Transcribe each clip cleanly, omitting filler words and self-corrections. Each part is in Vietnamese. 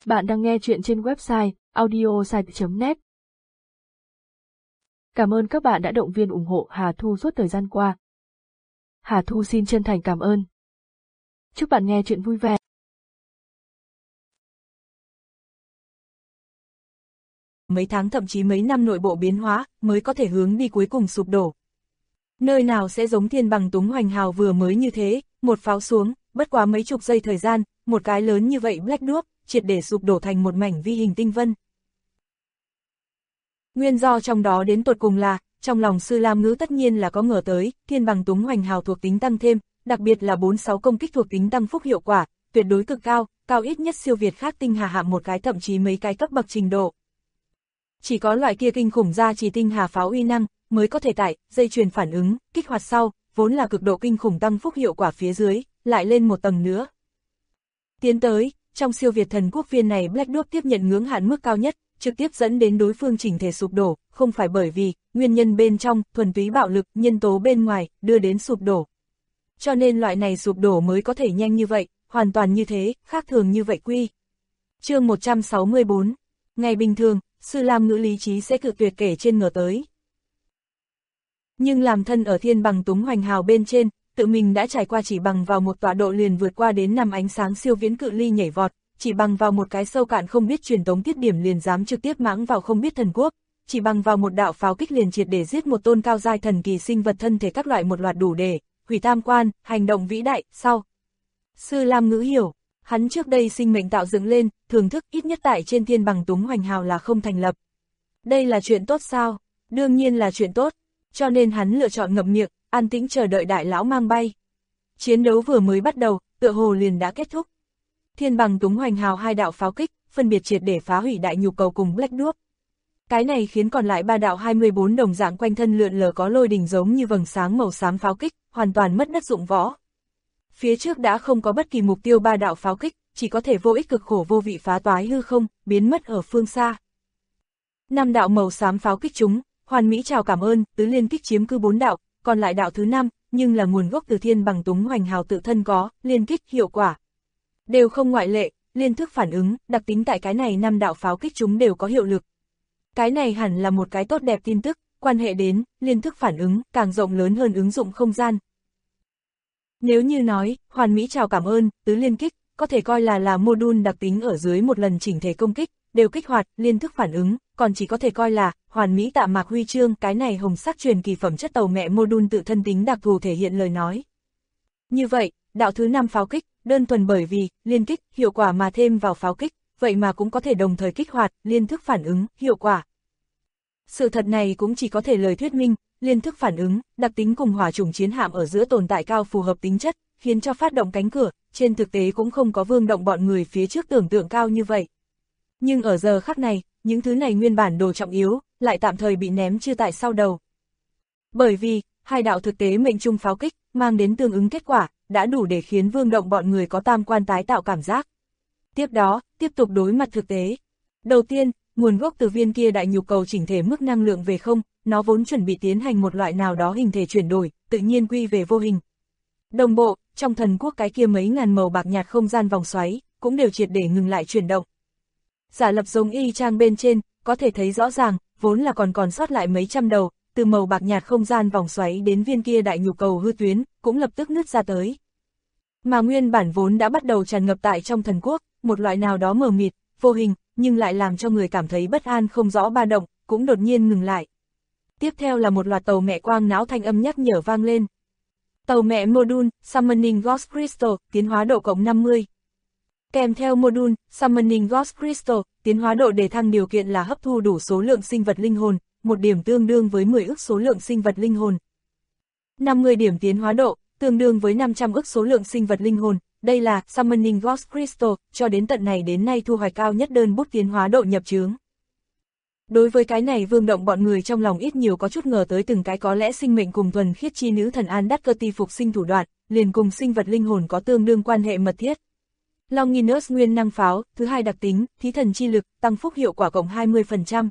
Bạn đang nghe chuyện trên website audiosite.net. Cảm ơn các bạn đã động viên ủng hộ Hà Thu suốt thời gian qua. Hà Thu xin chân thành cảm ơn. Chúc bạn nghe chuyện vui vẻ. Mấy tháng thậm chí mấy năm nội bộ biến hóa mới có thể hướng đi cuối cùng sụp đổ. Nơi nào sẽ giống Thiên Bằng Túng Hoành Hào vừa mới như thế, một pháo xuống, bất quá mấy chục giây thời gian, một cái lớn như vậy Black Dwarf, triệt để sụp đổ thành một mảnh vi hình tinh vân. Nguyên do trong đó đến tột cùng là, trong lòng Sư Lam Ngữ tất nhiên là có ngờ tới, Thiên Bằng Túng Hoành Hào thuộc tính tăng thêm, đặc biệt là 4-6 công kích thuộc tính tăng phúc hiệu quả, tuyệt đối cực cao, cao ít nhất siêu việt khác tinh hà hạm một cái thậm chí mấy cái cấp bậc trình độ. Chỉ có loại kia kinh khủng gia trì tinh hà pháo uy năng, mới có thể tại, dây chuyền phản ứng, kích hoạt sau, vốn là cực độ kinh khủng tăng phúc hiệu quả phía dưới, lại lên một tầng nữa. Tiến tới, trong siêu việt thần quốc viên này Black Dwarf tiếp nhận ngưỡng hạn mức cao nhất, trực tiếp dẫn đến đối phương chỉnh thể sụp đổ, không phải bởi vì, nguyên nhân bên trong, thuần túy bạo lực, nhân tố bên ngoài, đưa đến sụp đổ. Cho nên loại này sụp đổ mới có thể nhanh như vậy, hoàn toàn như thế, khác thường như vậy quy. Chương 164. Ngày bình thường, Sư Lam Ngữ lý trí sẽ cự tuyệt kể trên ngờ tới. Nhưng làm thân ở Thiên Bằng Túng Hoành Hào bên trên, tự mình đã trải qua chỉ bằng vào một tọa độ liền vượt qua đến 5 ánh sáng siêu viễn cự ly nhảy vọt, chỉ bằng vào một cái sâu cạn không biết truyền tống tiết điểm liền dám trực tiếp mãng vào không biết thần quốc, chỉ bằng vào một đạo pháo kích liền triệt để giết một tôn cao giai thần kỳ sinh vật thân thể các loại một loạt đủ để hủy tam quan, hành động vĩ đại, sau. Sư Lam Ngữ hiểu, hắn trước đây sinh mệnh tạo dựng lên, thưởng thức ít nhất tại trên Thiên Bằng Túng Hoành Hào là không thành lập. Đây là chuyện tốt sao? Đương nhiên là chuyện tốt, cho nên hắn lựa chọn ngậm miệng, an tĩnh chờ đợi đại lão mang bay. Chiến đấu vừa mới bắt đầu, tựa hồ liền đã kết thúc. Thiên Bằng Túng Hoành Hào hai đạo pháo kích, phân biệt triệt để phá hủy đại nhục cầu cùng Black Dwarf. Cái này khiến còn lại ba đạo 24 đồng dạng quanh thân lượn lờ có lôi đình giống như vầng sáng màu xám pháo kích, hoàn toàn mất đất dụng võ. Phía trước đã không có bất kỳ mục tiêu ba đạo pháo kích, chỉ có thể vô ích cực khổ vô vị phá toái hư không, biến mất ở phương xa. 5 đạo màu xám pháo kích chúng, hoàn mỹ chào cảm ơn, tứ liên kích chiếm cứ 4 đạo, còn lại đạo thứ 5, nhưng là nguồn gốc từ Thiên Bằng Túng Hoành Hào tự thân có, liên kích hiệu quả. Đều không ngoại lệ, liên thức phản ứng, đặc tính tại cái này 5 đạo pháo kích chúng đều có hiệu lực. Cái này hẳn là một cái tốt đẹp tin tức, quan hệ đến, liên thức phản ứng, càng rộng lớn hơn ứng dụng không gian. Nếu như nói, hoàn mỹ chào cảm ơn, tứ liên kích, có thể coi là module đặc tính ở dưới một lần chỉnh thể công kích, đều kích hoạt, liên thức phản ứng, còn chỉ có thể coi là, hoàn mỹ tạ mạc huy chương, cái này hồng sắc truyền kỳ phẩm chất tàu mẹ module tự thân tính đặc thù thể hiện lời nói. Như vậy, đạo thứ 5 pháo kích, đơn thuần bởi vì, liên kích, hiệu quả mà thêm vào pháo kích, vậy mà cũng có thể đồng thời kích hoạt, liên thức phản ứng, hiệu quả. Sự thật này cũng chỉ có thể lời thuyết minh, liên thức phản ứng, đặc tính cùng hỏa chủng chiến hạm ở giữa tồn tại cao phù hợp tính chất, khiến cho phát động cánh cửa, trên thực tế cũng không có vương động bọn người phía trước tưởng tượng cao như vậy. Nhưng ở giờ khắc này, những thứ này nguyên bản đồ trọng yếu, lại tạm thời bị ném chưa tại sau đầu. Bởi vì, hai đạo thực tế mệnh trung pháo kích, mang đến tương ứng kết quả, đã đủ để khiến vương động bọn người có tam quan tái tạo cảm giác. Tiếp đó, tiếp tục đối mặt thực tế. Đầu tiên, nguồn gốc từ viên kia đại nhục cầu chỉnh thể mức năng lượng về không, nó vốn chuẩn bị tiến hành một loại nào đó hình thể chuyển đổi, tự nhiên quy về vô hình. Đồng bộ, trong thần quốc cái kia mấy ngàn màu bạc nhạt không gian vòng xoáy, cũng đều triệt để ngừng lại chuyển động. Giả lập giống y chang bên trên, có thể thấy rõ ràng, vốn là còn sót lại mấy trăm đầu, từ màu bạc nhạt không gian vòng xoáy đến viên kia đại nhục cầu hư tuyến, cũng lập tức nứt ra tới. Mà nguyên bản vốn đã bắt đầu tràn ngập tại trong thần quốc, một loại nào đó mờ mịt, vô hình, nhưng lại làm cho người cảm thấy bất an không rõ ba động, cũng đột nhiên ngừng lại. Tiếp theo là một loạt tàu mẹ quang não thanh âm nhắc nhở vang lên. Tàu mẹ module, Summoning Ghost Crystal, tiến hóa độ cộng 50. Kèm theo module, Summoning Ghost Crystal, tiến hóa độ để thăng điều kiện là hấp thu đủ số lượng sinh vật linh hồn, một điểm tương đương với 10 ức số lượng sinh vật linh hồn. 50 điểm tiến hóa độ, tương đương với 500 ức số lượng sinh vật linh hồn, đây là Summoning Ghost Crystal, cho đến tận này đến nay thu hoạch cao nhất đơn bút tiến hóa độ nhập chướng. Đối với cái này vương động bọn người trong lòng ít nhiều có chút ngờ tới từng cái có lẽ sinh mệnh cùng thuần khiết chi nữ thần An Đắt Cơ Ti phục sinh thủ đoạn, liền cùng sinh vật linh hồn có tương đương quan hệ mật thiết. Longinus nguyên năng pháo, thứ hai đặc tính, thí thần chi lực, tăng phúc hiệu quả cộng 20%.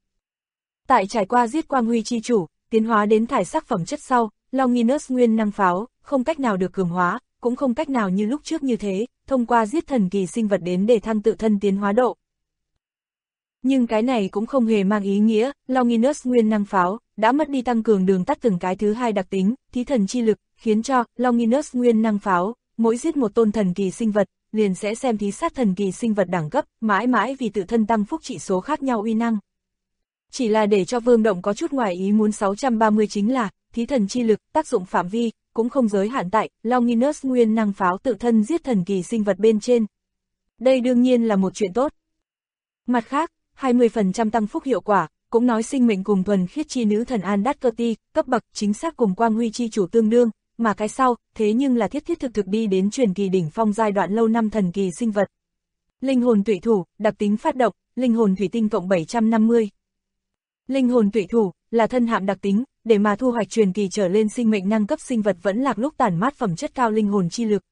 Tại trải qua giết quang huy chi chủ, tiến hóa đến thải sắc phẩm chất sau, Longinus nguyên năng pháo, không cách nào được cường hóa, cũng không cách nào như lúc trước như thế, thông qua giết thần kỳ sinh vật đến để thăng tự thân tiến hóa độ. Nhưng cái này cũng không hề mang ý nghĩa, Longinus nguyên năng pháo đã mất đi tăng cường đường tắt từng cái thứ hai đặc tính, thí thần chi lực, khiến cho Longinus nguyên năng pháo, mỗi giết một tôn thần kỳ sinh vật, liền sẽ xem thí sát thần kỳ sinh vật đẳng cấp, mãi mãi vì tự thân tăng phúc trị số khác nhau uy năng. Chỉ là để cho Vương Động có chút ngoài ý muốn 630 chính là, thí thần chi lực, tác dụng phạm vi, cũng không giới hạn tại Longinus nguyên năng pháo tự thân giết thần kỳ sinh vật bên trên. Đây đương nhiên là một chuyện tốt. Mặt khác, 20% tăng phúc hiệu quả, cũng nói sinh mệnh cùng thuần khiết chi nữ thần Andatkirti, cấp bậc chính xác cùng quang huy chi chủ tương đương, mà cái sau, thế nhưng là thiết thực đi đến truyền kỳ đỉnh phong giai đoạn lâu năm thần kỳ sinh vật. Linh hồn tụy thủ, đặc tính phát động, linh hồn thủy tinh cộng 750. Linh hồn tụy thủ, là thân hạm đặc tính, để mà thu hoạch truyền kỳ trở lên sinh mệnh năng cấp sinh vật vẫn lạc lúc tản mát phẩm chất cao linh hồn chi lực.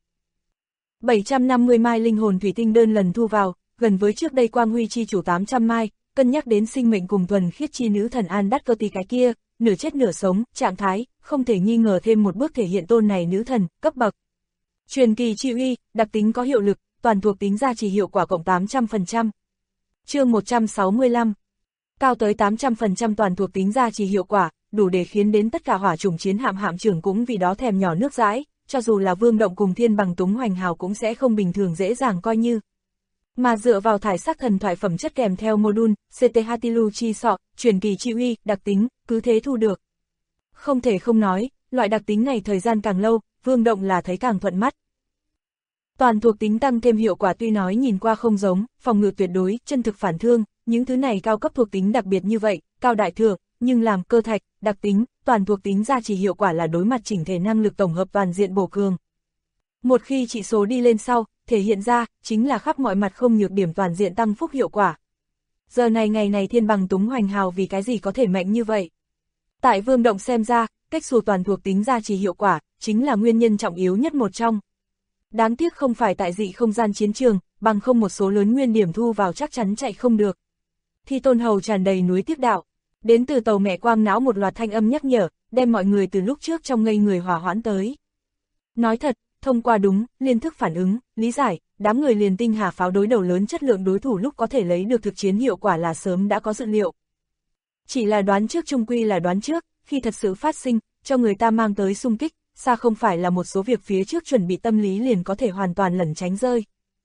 750 mai linh hồn thủy tinh đơn lần thu vào, gần với trước đây quang huy chi chủ 800 mai, cân nhắc đến sinh mệnh cùng thuần khiết chi nữ thần Andatkirti cái kia, nửa chết nửa sống, trạng thái, không thể nghi ngờ thêm một bước thể hiện tôn này nữ thần, cấp bậc. Truyền kỳ chi uy, đặc tính có hiệu lực, toàn thuộc tính gia trì hiệu quả cộng 800%. Chương 165. Cao tới 800% toàn thuộc tính gia trì hiệu quả, đủ để khiến đến tất cả hỏa chủng chiến hạm trưởng cũng vì đó thèm nhỏ nước dãi, cho dù là Vương Động cùng Thiên Bằng Túng Hoành Hào cũng sẽ không bình thường dễ dàng coi như. Mà dựa vào thải sắc thần thoại phẩm chất kèm theo module, CT Hatilu chi sọ, truyền kỳ chi uy, đặc tính, cứ thế thu được. Không thể không nói, loại đặc tính này thời gian càng lâu, Vương Động là thấy càng thuận mắt. Toàn thuộc tính tăng thêm hiệu quả tuy nói nhìn qua không giống, phòng ngự tuyệt đối, chân thực phản thương, những thứ này cao cấp thuộc tính đặc biệt như vậy, cao đại thừa, nhưng làm cơ thạch, đặc tính, toàn thuộc tính gia trì hiệu quả là đối mặt chỉnh thể năng lực tổng hợp toàn diện bổ cường. Một khi trị số đi lên sau, thể hiện ra, chính là khắp mọi mặt không nhược điểm toàn diện tăng phúc hiệu quả. Giờ này ngày này Thiên Bằng Túng Hoành Hào vì cái gì có thể mạnh như vậy? Tại Vương Động xem ra, cách xù toàn thuộc tính gia trì hiệu quả, chính là nguyên nhân trọng yếu nhất một trong. Đáng tiếc không phải tại dị không gian chiến trường, bằng không một số lớn nguyên điểm thu vào chắc chắn chạy không được. Thi Tôn Hầu tràn đầy núi tiếc đạo. Đến từ tàu mẹ quang não một loạt thanh âm nhắc nhở, đem mọi người từ lúc trước trong ngây người hòa hoãn tới. Nói thật, thông qua đúng, liên thức phản ứng, lý giải, đám người liền tinh hà pháo đối đầu lớn chất lượng đối thủ lúc có thể lấy được thực chiến hiệu quả là sớm đã có dự liệu. Chỉ là đoán trước chung quy là đoán trước, khi thật sự phát sinh, cho người ta mang tới xung kích, xa không phải là một số việc phía trước chuẩn bị tâm lý liền có thể hoàn toàn lẩn tránh rơi.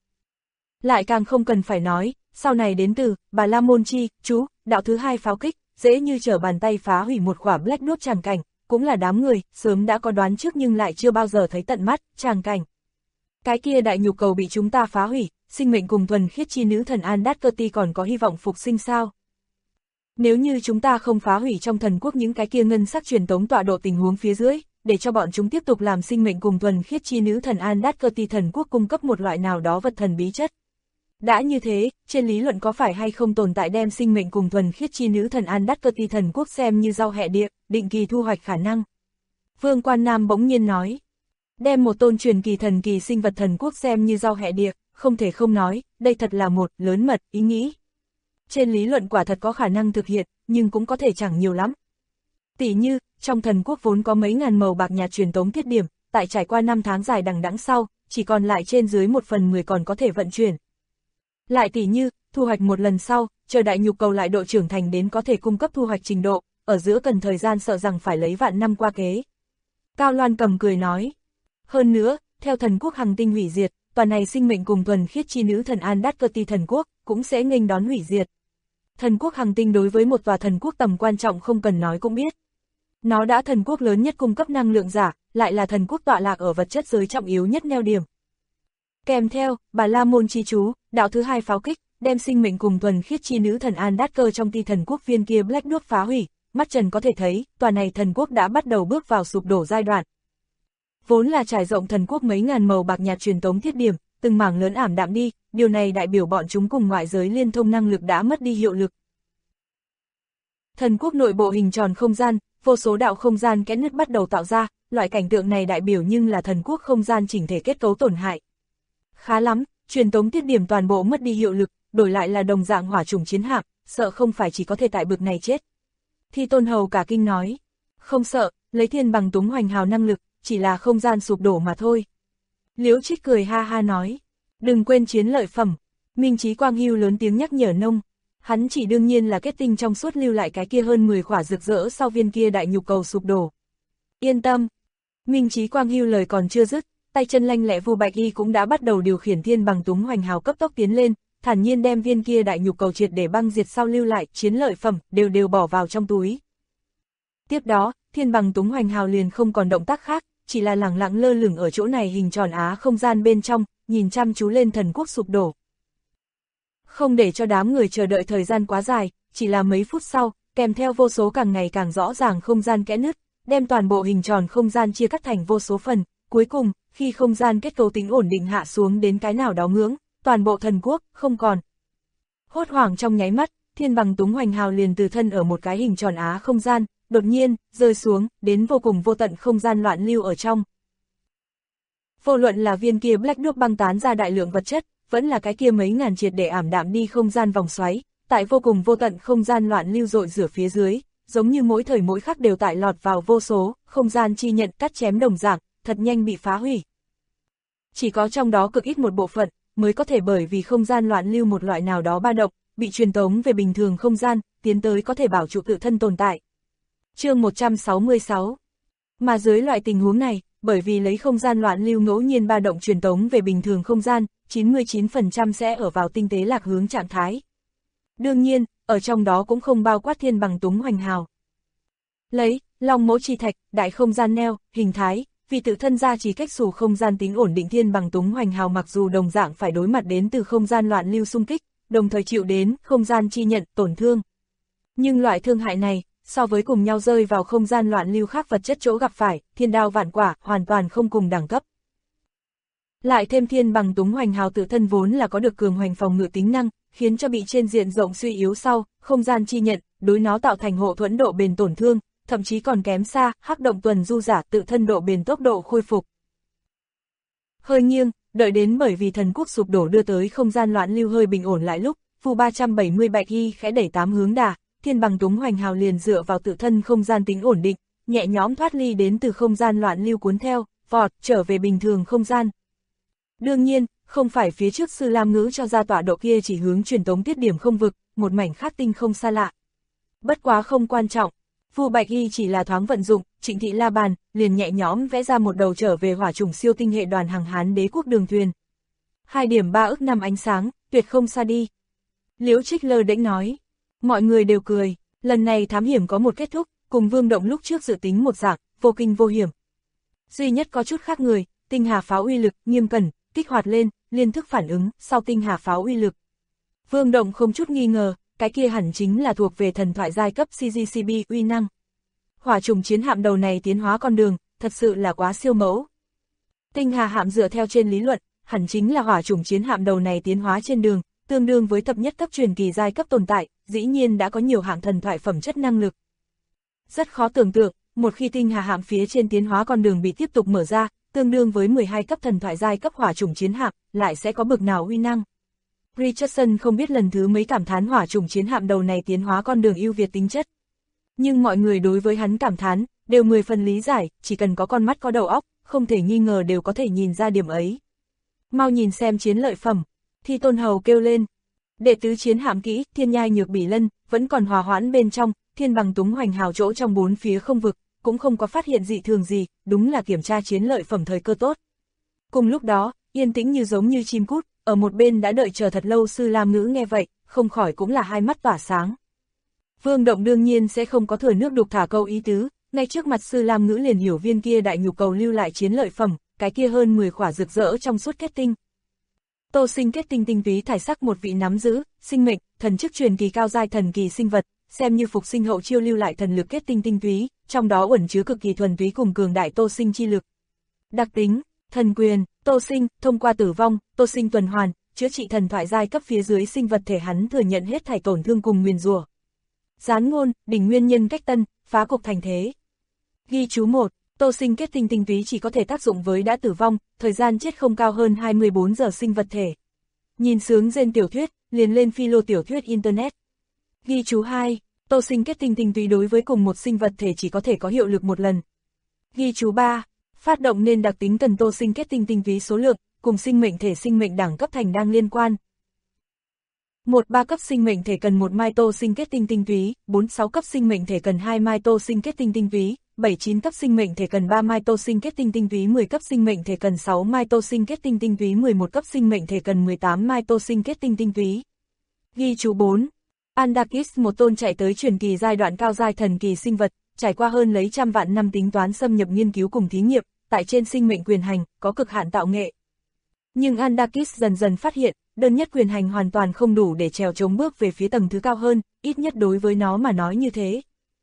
Lại càng không cần phải nói, sau này đến từ, Bà La Môn Chi, chú, đạo thứ hai pháo kích, dễ như trở bàn tay phá hủy một quả Black Note tràng cảnh, cũng là đám người, sớm đã có đoán trước nhưng lại chưa bao giờ thấy tận mắt, tràng cảnh. Cái kia đại nhục cầu bị chúng ta phá hủy, sinh mệnh cùng thuần khiết chi nữ thần Andatkirti còn có hy vọng phục sinh sao? Nếu như chúng ta không phá hủy trong thần quốc những cái kia ngân sắc truyền tống tọa độ tình huống phía dưới, để cho bọn chúng tiếp tục làm sinh mệnh cùng thuần khiết chi nữ thần Andatkirti thần quốc cung cấp một loại nào đó vật thần bí chất. Đã như thế, trên lý luận có phải hay không tồn tại đem sinh mệnh cùng thuần khiết chi nữ thần Andatkirti thần quốc xem như rau hẹ địa, định kỳ thu hoạch khả năng. Vương Quan Nam bỗng nhiên nói, đem một tôn truyền kỳ thần kỳ sinh vật thần quốc xem như rau hẹ địa, không thể không nói, đây thật là một lớn mật ý nghĩ. Trên lý luận quả thật có khả năng thực hiện, nhưng cũng có thể chẳng nhiều lắm. Tỷ như, trong thần quốc vốn có mấy ngàn màu bạc nhạt truyền tống thiết điểm, tại trải qua 5 tháng dài đằng đẵng sau, chỉ còn lại trên dưới 1/10 còn có thể vận chuyển. Lại tỷ như, thu hoạch một lần sau, chờ đại nhục cầu lại độ trưởng thành đến có thể cung cấp thu hoạch trình độ, ở giữa cần thời gian sợ rằng phải lấy vạn năm qua kế. Cao Loan cầm cười nói. Hơn nữa, theo thần quốc hành tinh hủy diệt, toàn này sinh mệnh cùng thuần khiết chi nữ thần Andatkirti thần quốc, cũng sẽ nghênh đón hủy diệt. Thần quốc hành tinh đối với một tòa thần quốc tầm quan trọng không cần nói cũng biết. Nó đã thần quốc lớn nhất cung cấp năng lượng giả, lại là thần quốc tọa lạc ở vật chất giới trọng yếu nhất neo điểm. Kèm theo, Bà La Môn Chi chú, đạo thứ hai pháo kích, đem sinh mệnh cùng thuần khiết chi nữ thần Andatkirti trong ti thần quốc viên kia Black Note phá hủy, mắt trần có thể thấy, tòa này thần quốc đã bắt đầu bước vào sụp đổ giai đoạn. Vốn là trải rộng thần quốc mấy ngàn màu bạc nhạt truyền tống thiết điểm, từng mảng lớn ảm đạm đi, điều này đại biểu bọn chúng cùng ngoại giới liên thông năng lực đã mất đi hiệu lực. Thần quốc nội bộ hình tròn không gian, vô số đạo không gian kẽ nứt bắt đầu tạo ra, loại cảnh tượng này đại biểu nhưng là thần quốc không gian chỉnh thể kết cấu tổn hại. Khá lắm, truyền tống tiết điểm toàn bộ mất đi hiệu lực, đổi lại là đồng dạng hỏa chủng chiến hạm, sợ không phải chỉ có thể tại bực này chết. Thi Tôn Hầu cả kinh nói, không sợ, lấy Thiên Bằng Túng Hoành Hào năng lực, chỉ là không gian sụp đổ mà thôi. Liễu Trích cười ha ha nói, Đừng quên chiến lợi phẩm. Minh Chí Quang Hưu lớn tiếng nhắc nhở nông. Hắn chỉ đương nhiên là kết tinh trong suốt lưu lại cái kia hơn 10 khỏa rực rỡ sau viên kia đại nhục cầu sụp đổ. Yên tâm. Minh Chí Quang Hưu lời còn chưa dứt, tay chân lanh lẹ Vu Bạch Y cũng đã bắt đầu điều khiển thiên bằng túng hoành hào cấp tốc tiến lên, thản nhiên đem viên kia đại nhục cầu triệt để băng diệt sau lưu lại chiến lợi phẩm đều bỏ vào trong túi. Tiếp đó, thiên bằng túng hoành hào liền không còn động tác khác, chỉ là lẳng lặng lơ lửng ở chỗ này hình tròn á không gian bên trong, nhìn chăm chú lên thần quốc sụp đổ. Không để cho đám người chờ đợi thời gian quá dài, chỉ là mấy phút sau, kèm theo vô số càng ngày càng rõ ràng không gian kẽ nứt, đem toàn bộ hình tròn không gian chia cắt thành vô số phần, cuối cùng, khi không gian kết cấu tính ổn định hạ xuống đến cái nào đó ngưỡng, toàn bộ thần quốc không còn. Hốt hoảng trong nháy mắt, thiên bằng túng hoành hào liền từ thân ở một cái hình tròn á không gian, đột nhiên, rơi xuống, đến vô cùng vô tận không gian loạn lưu ở trong. Vô luận là viên kia Black Đuốc băng tán ra đại lượng vật chất, vẫn là cái kia mấy ngàn triệt để ảm đạm đi không gian vòng xoáy, tại vô cùng vô tận không gian loạn lưu dội rửa phía dưới, giống như mỗi thời mỗi khắc đều tại lọt vào vô số, không gian chi nhận cắt chém đồng dạng, thật nhanh bị phá hủy. Chỉ có trong đó cực ít một bộ phận, mới có thể bởi vì không gian loạn lưu một loại nào đó ba động, bị truyền tống về bình thường không gian, tiến tới có thể bảo trụ tự thân tồn tại. Chương 166. Mà dưới loại tình huống này, bởi vì lấy không gian loạn lưu ngẫu nhiên ba động truyền tống về bình thường không gian, 99% sẽ ở vào tinh tế lạc hướng trạng thái. Đương nhiên, ở trong đó cũng không bao quát thiên bằng túng hoành hào. Lấy, long mẫu chi thạch, đại không gian neo, hình thái, vì tự thân ra chỉ cách xù không gian tính ổn định thiên bằng túng hoành hào mặc dù đồng dạng phải đối mặt đến từ không gian loạn lưu xung kích, đồng thời chịu đến không gian chi nhận tổn thương. Nhưng loại thương hại này, so với cùng nhau rơi vào không gian loạn lưu khác vật chất chỗ gặp phải, thiên đao vạn quả, hoàn toàn không cùng đẳng cấp. Lại thêm thiên bằng túng hoành hào tự thân vốn là có được cường hoành phòng ngự tính năng, khiến cho bị trên diện rộng suy yếu sau, không gian chi nhận, đối nó tạo thành hộ thuẫn độ bền tổn thương, thậm chí còn kém xa, hắc động tuần du giả tự thân độ bền tốc độ khôi phục. Hơi nghiêng, đợi đến bởi vì thần quốc sụp đổ đưa tới không gian loạn lưu hơi bình ổn lại lúc, Vu 370 Bạch Y khẽ đẩy 8 hướng đà, thiên bằng túng hoành hào liền dựa vào tự thân không gian tính ổn định, nhẹ nhõm thoát ly đến từ không gian loạn lưu cuốn theo, vọt, trở về bình thường không gian. Đương nhiên, không phải phía trước Sư Lam Ngữ cho ra tọa độ kia chỉ hướng truyền tống tiết điểm không vực, một mảnh khác tinh không xa lạ. Bất quá không quan trọng, Vu Bạch Y chỉ là thoáng vận dụng, Trịnh Thị La Bàn, liền nhẹ nhõm vẽ ra một đầu trở về hỏa chủng siêu tinh hệ đoàn hàng Hán đế quốc đường thuyền. 2.3 ức năm ánh sáng, tuyệt không xa đi. Liễu Trích lơ đễnh nói. Mọi người đều cười, lần này thám hiểm có một kết thúc, cùng Vương Động lúc trước dự tính một dạng, vô kinh vô hiểm. Duy nhất có chút khác người, tinh hà pháo uy lực, nghiêm cẩn, kích hoạt lên, liên thức phản ứng, sau tinh hà pháo uy lực. Vương Động không chút nghi ngờ, cái kia hẳn chính là thuộc về thần thoại giai cấp CGCB uy năng. Hỏa trùng chiến hạm đầu này tiến hóa con đường, thật sự là quá siêu mẫu. Tinh hà hạm dựa theo trên lý luận, hẳn chính là hỏa trùng chiến hạm đầu này tiến hóa trên đường, tương đương với thập nhất cấp truyền kỳ giai cấp tồn tại, dĩ nhiên đã có nhiều hạng thần thoại phẩm chất năng lực. Rất khó tưởng tượng, một khi tinh hà hạm phía trên tiến hóa con đường bị tiếp tục mở ra, tương đương với 12 cấp thần thoại giai cấp hỏa trùng chiến hạm, lại sẽ có bực nào uy năng. Richardson không biết lần thứ mấy cảm thán hỏa trùng chiến hạm đầu này tiến hóa con đường ưu việt tính chất. Nhưng mọi người đối với hắn cảm thán, đều 10 phần lý giải, chỉ cần có con mắt có đầu óc, không thể nghi ngờ đều có thể nhìn ra điểm ấy. Mau nhìn xem chiến lợi phẩm, Thi Tôn Hầu kêu lên. Đệ tứ chiến hạm kỹ, Thiên Nhai Nhược Bỉ Lân, vẫn còn hòa hoãn bên trong, thiên bằng túng hoành hào chỗ trong bốn phía không vực, cũng không có phát hiện dị thường gì, đúng là kiểm tra chiến lợi phẩm thời cơ tốt. Cùng lúc đó, yên tĩnh như giống như chim cút, ở một bên đã đợi chờ thật lâu Sư Lam Ngữ nghe vậy, không khỏi cũng là hai mắt tỏa sáng. Vương Động đương nhiên sẽ không có thừa nước đục thả câu ý tứ, ngay trước mặt Sư Lam Ngữ liền hiểu viên kia đại nhục cầu lưu lại chiến lợi phẩm, cái kia hơn 10 khỏa rực rỡ trong suốt kết tinh. Tô Sinh kết tinh tinh túy thải sắc một vị nắm giữ, sinh mệnh, thần chức truyền kỳ cao giai thần kỳ sinh vật, xem như phục sinh hậu chiêu lưu lại thần lực kết tinh tinh túy, trong đó ẩn chứa cực kỳ thuần túy cùng cường đại Tô Sinh chi lực. Đặc tính, thần quyền, Tô Sinh, thông qua tử vong, Tô Sinh tuần hoàn, chữa trị thần thoại giai cấp phía dưới sinh vật thể hắn thừa nhận hết thảy tổn thương cùng nguyền rủa. Gián ngôn, đỉnh nguyên nhân cách tân, phá cục thành thế. Ghi chú 1, Tô Sinh kết tinh tinh túy chỉ có thể tác dụng với đã tử vong, thời gian chết không cao hơn 24 giờ sinh vật thể. Nhìn sướng trên tiểu thuyết, liền lên philo tiểu thuyết Internet. Ghi chú 2, Tô Sinh kết tinh tinh túy đối với cùng một sinh vật thể chỉ có thể có hiệu lực một lần. Ghi chú 3, phát động nên đặc tính cần Tô Sinh kết tinh tinh túy số lượng, cùng sinh mệnh thể sinh mệnh đẳng cấp thành đang liên quan. 1-3 cấp sinh mệnh thể cần 1 mai tô sinh kết tinh tinh túy, 4-6 cấp sinh mệnh thể cần 2 mai tô sinh kết tinh tinh túy, 7-9 cấp sinh mệnh thể cần 3 mai tô sinh kết tinh tinh túy, 10 cấp sinh mệnh thể cần 6 mai tô sinh kết tinh tinh túy, 11 cấp sinh mệnh thể cần 18 mai tô sinh kết tinh tinh túy. Ghi chú 4. Andakis, một tôn chạy tới truyền kỳ giai đoạn cao giai thần kỳ sinh vật, trải qua hơn lấy trăm vạn năm tính toán xâm nhập nghiên cứu cùng thí nghiệm, tại trên sinh mệnh quyền hành, có cực hạn tạo nghệ. Nhưng Andakis dần dần phát hiện, đơn nhất quyền hành hoàn toàn không đủ để trèo chống bước về phía tầng thứ cao hơn, ít nhất đối với nó mà nói như thế.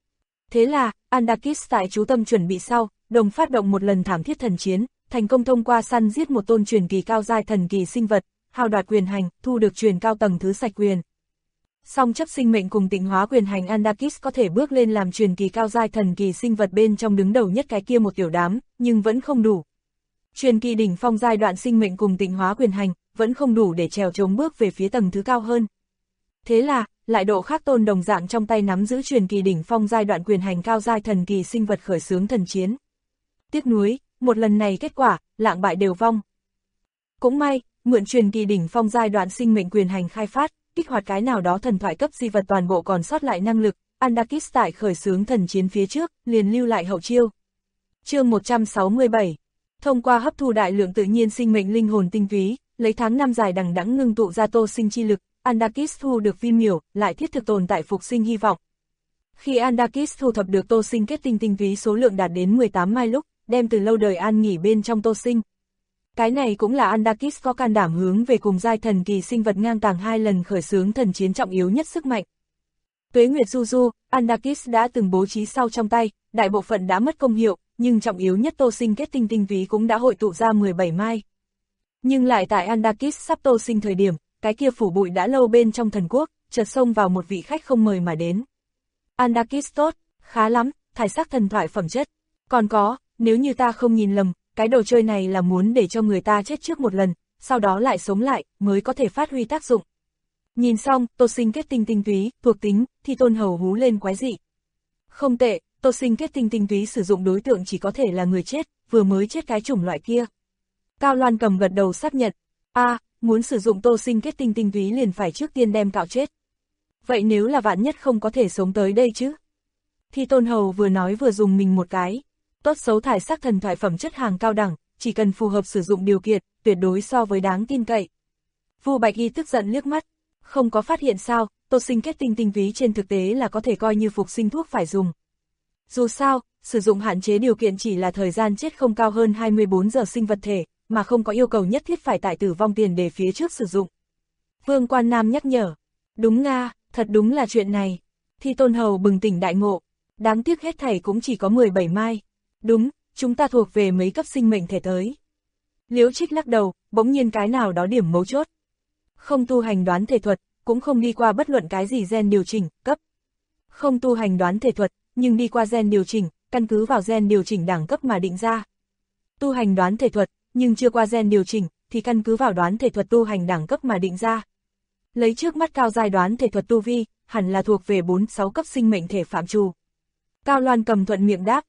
Thế là, Andakis tại chú tâm chuẩn bị sau, đồng phát động một lần thảm thiết thần chiến, thành công thông qua săn giết một tôn truyền kỳ cao giai thần kỳ sinh vật, hao đoạt quyền hành, thu được truyền cao tầng thứ sạch quyền. Song chấp sinh mệnh cùng tịnh hóa quyền hành, Andakis có thể bước lên làm truyền kỳ cao giai thần kỳ sinh vật bên trong đứng đầu nhất cái kia một tiểu đám, nhưng vẫn không đủ. Truyền kỳ đỉnh phong giai đoạn sinh mệnh cùng tịnh hóa quyền hành, vẫn không đủ để trèo chống bước về phía tầng thứ cao hơn. Thế là, lại độ khác tôn đồng dạng trong tay nắm giữ truyền kỳ đỉnh phong giai đoạn quyền hành cao giai thần kỳ sinh vật khởi xướng thần chiến. Tiếc nuối, một lần này kết quả, lạng bại đều vong. Cũng may, mượn truyền kỳ đỉnh phong giai đoạn sinh mệnh quyền hành khai phát, kích hoạt cái nào đó thần thoại cấp di vật toàn bộ còn sót lại năng lực, Andakis tại khởi xướng thần chiến phía trước, liền lưu lại hậu chiêu. Chương 167. Thông qua hấp thu đại lượng tự nhiên sinh mệnh linh hồn tinh túy, lấy tháng năm dài đằng đẵng ngưng tụ ra tô sinh chi lực, Andakis thu được vi miểu, lại thiết thực tồn tại phục sinh hy vọng. Khi Andakis thu thập được tô sinh kết tinh tinh túy số lượng đạt đến 18 mai lúc, đem từ lâu đời an nghỉ bên trong tô sinh. Cái này cũng là Andakis có can đảm hướng về cùng giai thần kỳ sinh vật ngang tàng 2 lần khởi xướng thần chiến trọng yếu nhất sức mạnh. Tuế Nguyệt Du Du, Andakis đã từng bố trí sau trong tay, đại bộ phận đã mất công hiệu, nhưng trọng yếu nhất tô sinh kết tinh tinh túy cũng đã hội tụ ra 17 mai. Nhưng lại tại Andakis sắp tô sinh thời điểm, cái kia phủ bụi đã lâu bên trong thần quốc, chợt xông vào một vị khách không mời mà đến. Andakis tốt, khá lắm, thải sắc thần thoại phẩm chất. Còn có, nếu như ta không nhìn lầm, cái đồ chơi này là muốn để cho người ta chết trước một lần, sau đó lại sống lại, mới có thể phát huy tác dụng. Nhìn xong, tô sinh kết tinh tinh túy, thuộc tính, thì Tôn Hầu hú lên quái dị. Không tệ, tô sinh kết tinh tinh túy sử dụng đối tượng chỉ có thể là người chết, vừa mới chết cái chủng loại kia. Cao Loan Cầm gật đầu xác nhận. Muốn sử dụng tô sinh kết tinh tinh túy liền phải trước tiên đem cạo chết. Vậy nếu là vạn nhất không có thể sống tới đây chứ? Thì Tôn Hầu vừa nói vừa dùng mình một cái. Tốt xấu thải sắc thần thoại phẩm chất hàng cao đẳng, chỉ cần phù hợp sử dụng điều kiện, tuyệt đối so với đáng tin cậy. Vu Bạch Y tức giận liếc mắt. Không có phát hiện sao, tô sinh kết tinh tinh túy trên thực tế là có thể coi như phục sinh thuốc phải dùng. Dù sao, sử dụng hạn chế điều kiện chỉ là thời gian chết không cao hơn 24 giờ sinh vật thể, mà không có yêu cầu nhất thiết phải tại tử vong tiền để phía trước sử dụng. Vương Quan Nam nhắc nhở. Đúng nga, thật đúng là chuyện này. Thì Tôn Hầu bừng tỉnh đại ngộ. Đáng tiếc hết thảy cũng chỉ có 17 mai. Đúng, chúng ta thuộc về mấy cấp sinh mệnh thể tới. Liễu Trích lắc đầu, bỗng nhiên cái nào đó điểm mấu chốt. Không tu hành đoán thể thuật, cũng không đi qua bất luận cái gì gen điều chỉnh, cấp. Không tu hành đoán thể thuật, nhưng đi qua gen điều chỉnh, căn cứ vào gen điều chỉnh đẳng cấp mà định ra. Tu hành đoán thể thuật, nhưng chưa qua gen điều chỉnh, thì căn cứ vào đoán thể thuật tu hành đẳng cấp mà định ra. Lấy trước mắt cao giai đoán thể thuật tu vi, hẳn là thuộc về 4-6 cấp sinh mệnh thể phạm trù. Cao Loan Cầm thuận miệng đáp.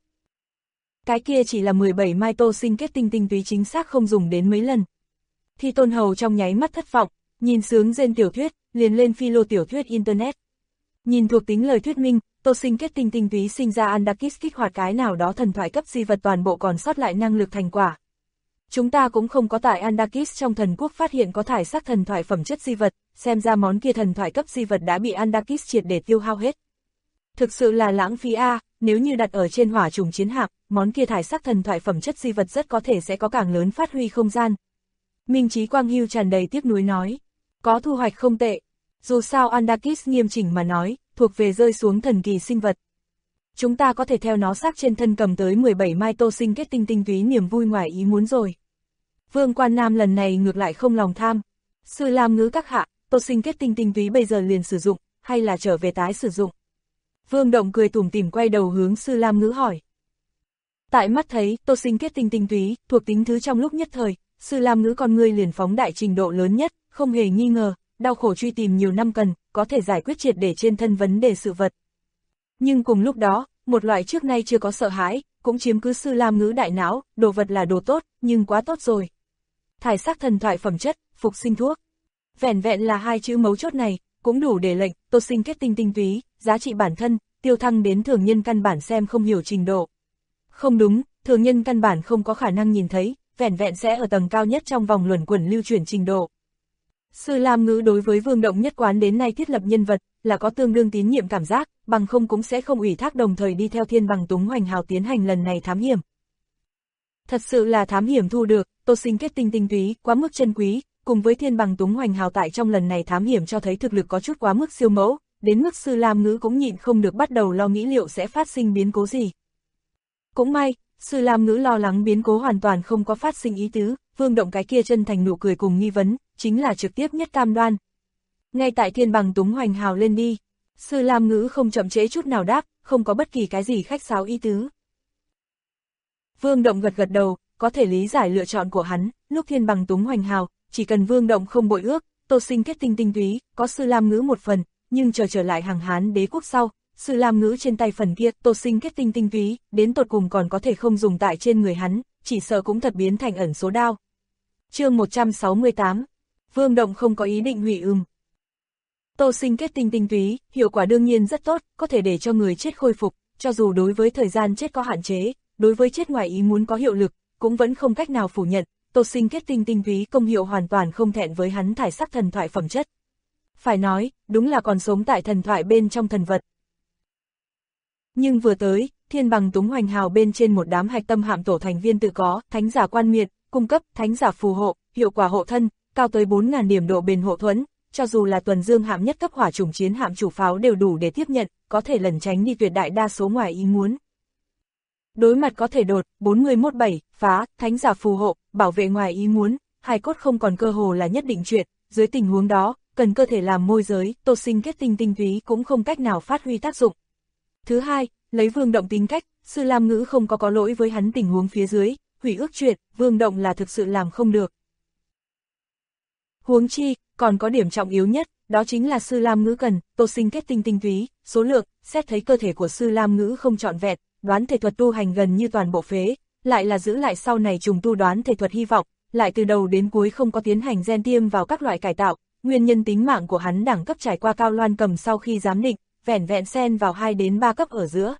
Cái kia chỉ là 17 mai tô sinh kết tinh tinh túy chính xác không dùng đến mấy lần. Thì Tôn Hầu trong nháy mắt thất vọng, nhìn sướng gen tiểu thuyết, liền lên philo tiểu thuyết internet. Nhìn thuộc tính lời thuyết minh, tô sinh kết tinh tinh túy sinh ra Andakis kích hoạt cái nào đó thần thoại cấp di vật toàn bộ còn sót lại năng lực thành quả. Chúng ta cũng không có tại Andakis trong thần quốc phát hiện có thải sắc thần thoại phẩm chất di vật, xem ra món kia thần thoại cấp di vật đã bị Andakis triệt để tiêu hao hết. Thực sự là lãng phí nếu như đặt ở trên hỏa trùng chiến hạm, món kia thải sắc thần thoại phẩm chất di vật rất có thể sẽ có càng lớn phát huy không gian. Minh Chí Quang Hưu tràn đầy tiếc nuối nói, có thu hoạch không tệ. Dù sao Andakis nghiêm chỉnh mà nói, thuộc về rơi xuống thần kỳ sinh vật. Chúng ta có thể theo nó xác trên thân cầm tới 17 mai tô sinh kết tinh tinh túy niềm vui ngoài ý muốn rồi. Vương Quan Nam lần này ngược lại không lòng tham. Sư Lam Ngữ các hạ, tô sinh kết tinh tinh túy bây giờ liền sử dụng, hay là trở về tái sử dụng? Vương Động cười tủm tỉm quay đầu hướng Sư Lam Ngữ hỏi. Tại mắt thấy, tô sinh kết tinh tinh túy, thuộc tính thứ trong lúc nhất thời, Sư Lam Ngữ con ngươi liền phóng đại trình độ lớn nhất, không hề nghi ngờ, đau khổ truy tìm nhiều năm cần, có thể giải quyết triệt để trên thân vấn đề sự vật. Nhưng cùng lúc đó, một loại trước nay chưa có sợ hãi, cũng chiếm cứ Sư Lam Ngữ đại não, đồ vật là đồ tốt, nhưng quá tốt rồi. thải sắc thần thoại phẩm chất, phục sinh thuốc. Vẻn vẹn là hai chữ mấu chốt này, cũng đủ để lệnh Tô Sinh kết tinh tinh túy, giá trị bản thân, tiêu thăng đến thường nhân căn bản xem không hiểu trình độ. Không đúng, thường nhân căn bản không có khả năng nhìn thấy, vẻn vẹn sẽ ở tầng cao nhất trong vòng luẩn quẩn lưu chuyển trình độ. Sư Lam Ngữ đối với Vương Động nhất quán đến nay thiết lập nhân vật, là có tương đương tín nhiệm cảm giác, bằng không cũng sẽ không ủy thác đồng thời đi theo Thiên Bằng Túng Hoành Hào tiến hành lần này thám hiểm. Thật sự là thám hiểm thu được, Tô Sinh kết tinh tinh túy, quá mức chân quý, cùng với Thiên Bằng Túng Hoành Hào tại trong lần này thám hiểm cho thấy thực lực có chút quá mức siêu mẫu, đến mức Sư Lam Ngữ cũng nhịn không được bắt đầu lo nghĩ liệu sẽ phát sinh biến cố gì. Cũng may, Sư Lam Ngữ lo lắng biến cố hoàn toàn không có phát sinh ý tứ, Vương Động cái kia chân thành nụ cười cùng nghi vấn, chính là trực tiếp nhất cam đoan. Ngay tại Thiên Bằng Túng Hoành Hào lên đi, Sư Lam Ngữ không chậm trễ chút nào đáp, không có bất kỳ cái gì khách sáo ý tứ. Vương Động gật gật đầu, có thể lý giải lựa chọn của hắn, lúc Thiên Bằng Túng Hoành Hào, chỉ cần Vương Động không bội ước, Tô Sinh kết tinh tinh túy, có Sư Lam Ngữ một phần, nhưng trở lại hàng Hán Đế quốc sau, Sư Lam Ngữ trên tay phần kia, Tô Sinh kết tinh tinh túy, đến tột cùng còn có thể không dùng tại trên người hắn, chỉ sợ cũng thật biến thành ẩn số đao. Chương 168, Vương Động không có ý định hủy Tô Sinh kết tinh tinh túy, hiệu quả đương nhiên rất tốt, có thể để cho người chết khôi phục, cho dù đối với thời gian chết có hạn chế, đối với chết ngoài ý muốn có hiệu lực, cũng vẫn không cách nào phủ nhận, Tô Sinh kết tinh tinh túy công hiệu hoàn toàn không thẹn với hắn thải sắc thần thoại phẩm chất. Phải nói, đúng là còn sống tại thần thoại bên trong thần vật. Nhưng vừa tới, Thiên Bằng Túng Hoành Hào bên trên một đám hạch tâm hạm tổ thành viên tự có, thánh giả quan miệt, cung cấp, thánh giả phù hộ, hiệu quả hộ thân, cao tới 4.000 điểm độ bền hộ thuẫn, cho dù là tuần dương hạm nhất cấp hỏa chủng chiến hạm chủ pháo đều đủ để tiếp nhận, có thể lẩn tránh đi tuyệt đại đa số ngoài ý muốn. Đối mặt có thể đột, 41-7, phá, thánh giả phù hộ, bảo vệ ngoài ý muốn, hài cốt không còn cơ hồ là nhất định chuyện, dưới tình huống đó, cần cơ thể làm môi giới, Tô Sinh kết tinh tinh túy cũng không cách nào phát huy tác dụng. Thứ hai, lấy Vương Động tính cách, Sư Lam Ngữ không có lỗi với hắn tình huống phía dưới, hủy ước chuyện, Vương Động là thực sự làm không được. Huống chi, còn có điểm trọng yếu nhất, đó chính là Sư Lam Ngữ cần, Tô Sinh kết tinh tinh túy, số lượng, xét thấy cơ thể của Sư Lam Ngữ không trọn vẹn, đoán thể thuật tu hành gần như toàn bộ phế, lại là giữ lại sau này trùng tu đoán thể thuật hy vọng, lại từ đầu đến cuối không có tiến hành gen tiêm vào các loại cải tạo, nguyên nhân tính mạng của hắn đẳng cấp trải qua Cao Loan Cầm sau khi giám định, vẻn vẹn xen vào 2 đến 3 cấp ở giữa.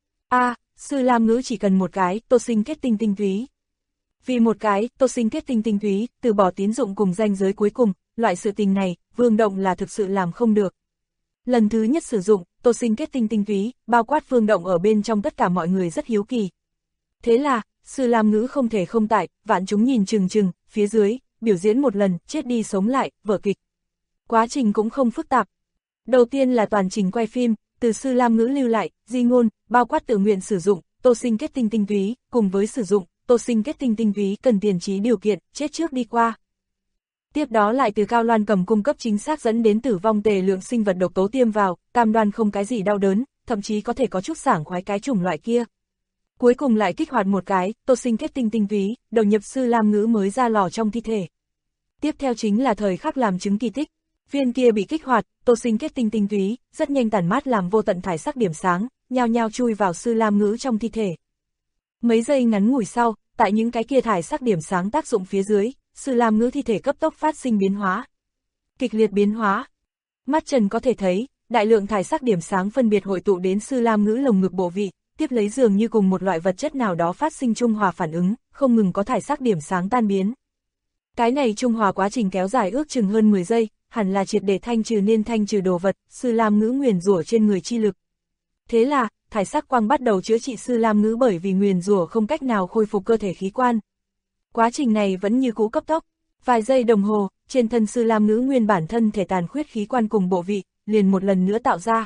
Sư Lam Ngữ chỉ cần một cái, Tô Sinh kết tinh tinh túy. Vì một cái, Tô Sinh kết tinh tinh túy, từ bỏ tín dụng cùng danh giới cuối cùng, loại sự tình này, Vương Động là thực sự làm không được. Lần thứ nhất sử dụng, Tô Sinh kết tinh tinh túy, bao quát Vương Động ở bên trong tất cả mọi người rất hiếu kỳ. Thế là, Sư Lam Ngữ không thể không tại, vạn chúng nhìn chừng, phía dưới, biểu diễn một lần, chết đi sống lại, vở kịch. Quá trình cũng không phức tạp. Đầu tiên là toàn trình quay phim, từ Sư Lam Ngữ lưu lại, di ngôn, bao quát tự nguyện sử dụng, Tô Sinh kết tinh tinh túy, cùng với sử dụng, Tô Sinh kết tinh tinh túy cần tiền trí điều kiện, chết trước đi qua. Tiếp đó lại từ Cao Loan Cầm cung cấp chính xác dẫn đến tử vong tề lượng sinh vật độc tố tiêm vào, cam đoan không cái gì đau đớn, thậm chí có thể có chút sảng khoái cái chủng loại kia. Cuối cùng lại kích hoạt một cái, Tô Sinh kết tinh tinh túy, đầu nhập Sư Lam Ngữ mới ra lò trong thi thể. Tiếp theo chính là thời khắc làm chứng kỳ tích. Viên kia bị kích hoạt, Tô Sinh kết tinh tinh túy, rất nhanh tản mát làm vô tận thải sắc điểm sáng, nhao nhao chui vào Sư Lam Ngữ trong thi thể. Mấy giây ngắn ngủi sau, tại những cái kia thải sắc điểm sáng tác dụng phía dưới, Sư Lam Ngữ thi thể cấp tốc phát sinh biến hóa. Kịch liệt biến hóa. Mắt trần có thể thấy, đại lượng thải sắc điểm sáng phân biệt hội tụ đến Sư Lam Ngữ lồng ngực bộ vị, tiếp lấy dường như cùng một loại vật chất nào đó phát sinh trung hòa phản ứng, không ngừng có thải sắc điểm sáng tan biến. Cái này trung hòa quá trình kéo dài ước chừng hơn 10 giây, hẳn là triệt để thanh trừ đồ vật, Sư Lam Ngữ nguyền rủa trên người chi lực. Thế là, thải sắc quang bắt đầu chữa trị Sư Lam Ngữ bởi vì nguyền rủa không cách nào khôi phục cơ thể khí quan. Quá trình này vẫn như cũ cấp tốc, vài giây đồng hồ, trên thân Sư Lam Ngữ nguyên bản thân thể tàn khuyết khí quan cùng bộ vị, liền một lần nữa tạo ra.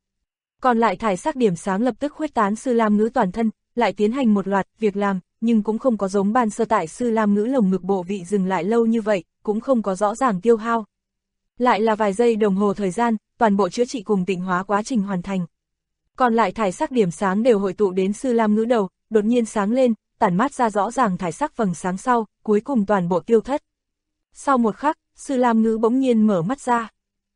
Còn lại thải sắc điểm sáng lập tức khuếch tán Sư Lam Ngữ toàn thân, lại tiến hành một loạt việc làm, nhưng cũng không có giống ban sơ tại Sư Lam Ngữ lồng ngực bộ vị dừng lại lâu như vậy, cũng không có rõ ràng tiêu hao. Lại là vài giây đồng hồ thời gian, toàn bộ chữa trị cùng tịnh hóa quá trình hoàn thành. Còn lại thải sắc điểm sáng đều hội tụ đến Sư Lam Ngữ đầu, đột nhiên sáng lên, tản mát ra rõ ràng thải sắc vầng sáng sau, cuối cùng toàn bộ tiêu thất. Sau một khắc, Sư Lam Ngữ bỗng nhiên mở mắt ra.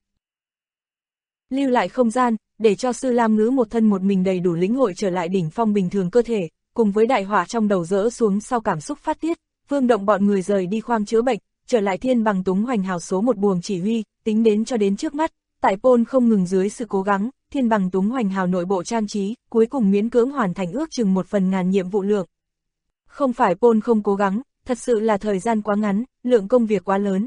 Lưu lại không gian, để cho Sư Lam Ngữ một thân một mình đầy đủ lĩnh hội trở lại đỉnh phong bình thường cơ thể, cùng với đại hỏa trong đầu rỡ xuống sau cảm xúc phát tiết, Vương Động bọn người rời đi khoang chữa bệnh, trở lại Thiên Bằng Túng Hoành Hào số một buồng chỉ huy, tính đến cho đến trước mắt, tại Paul không ngừng dưới sự cố gắng, Thiên Bằng Túng Hoành Hào nội bộ trang trí, cuối cùng miễn cưỡng hoàn thành ước chừng 1/1000 nhiệm vụ lượng. Không phải Paul không cố gắng, thật sự là thời gian quá ngắn, lượng công việc quá lớn.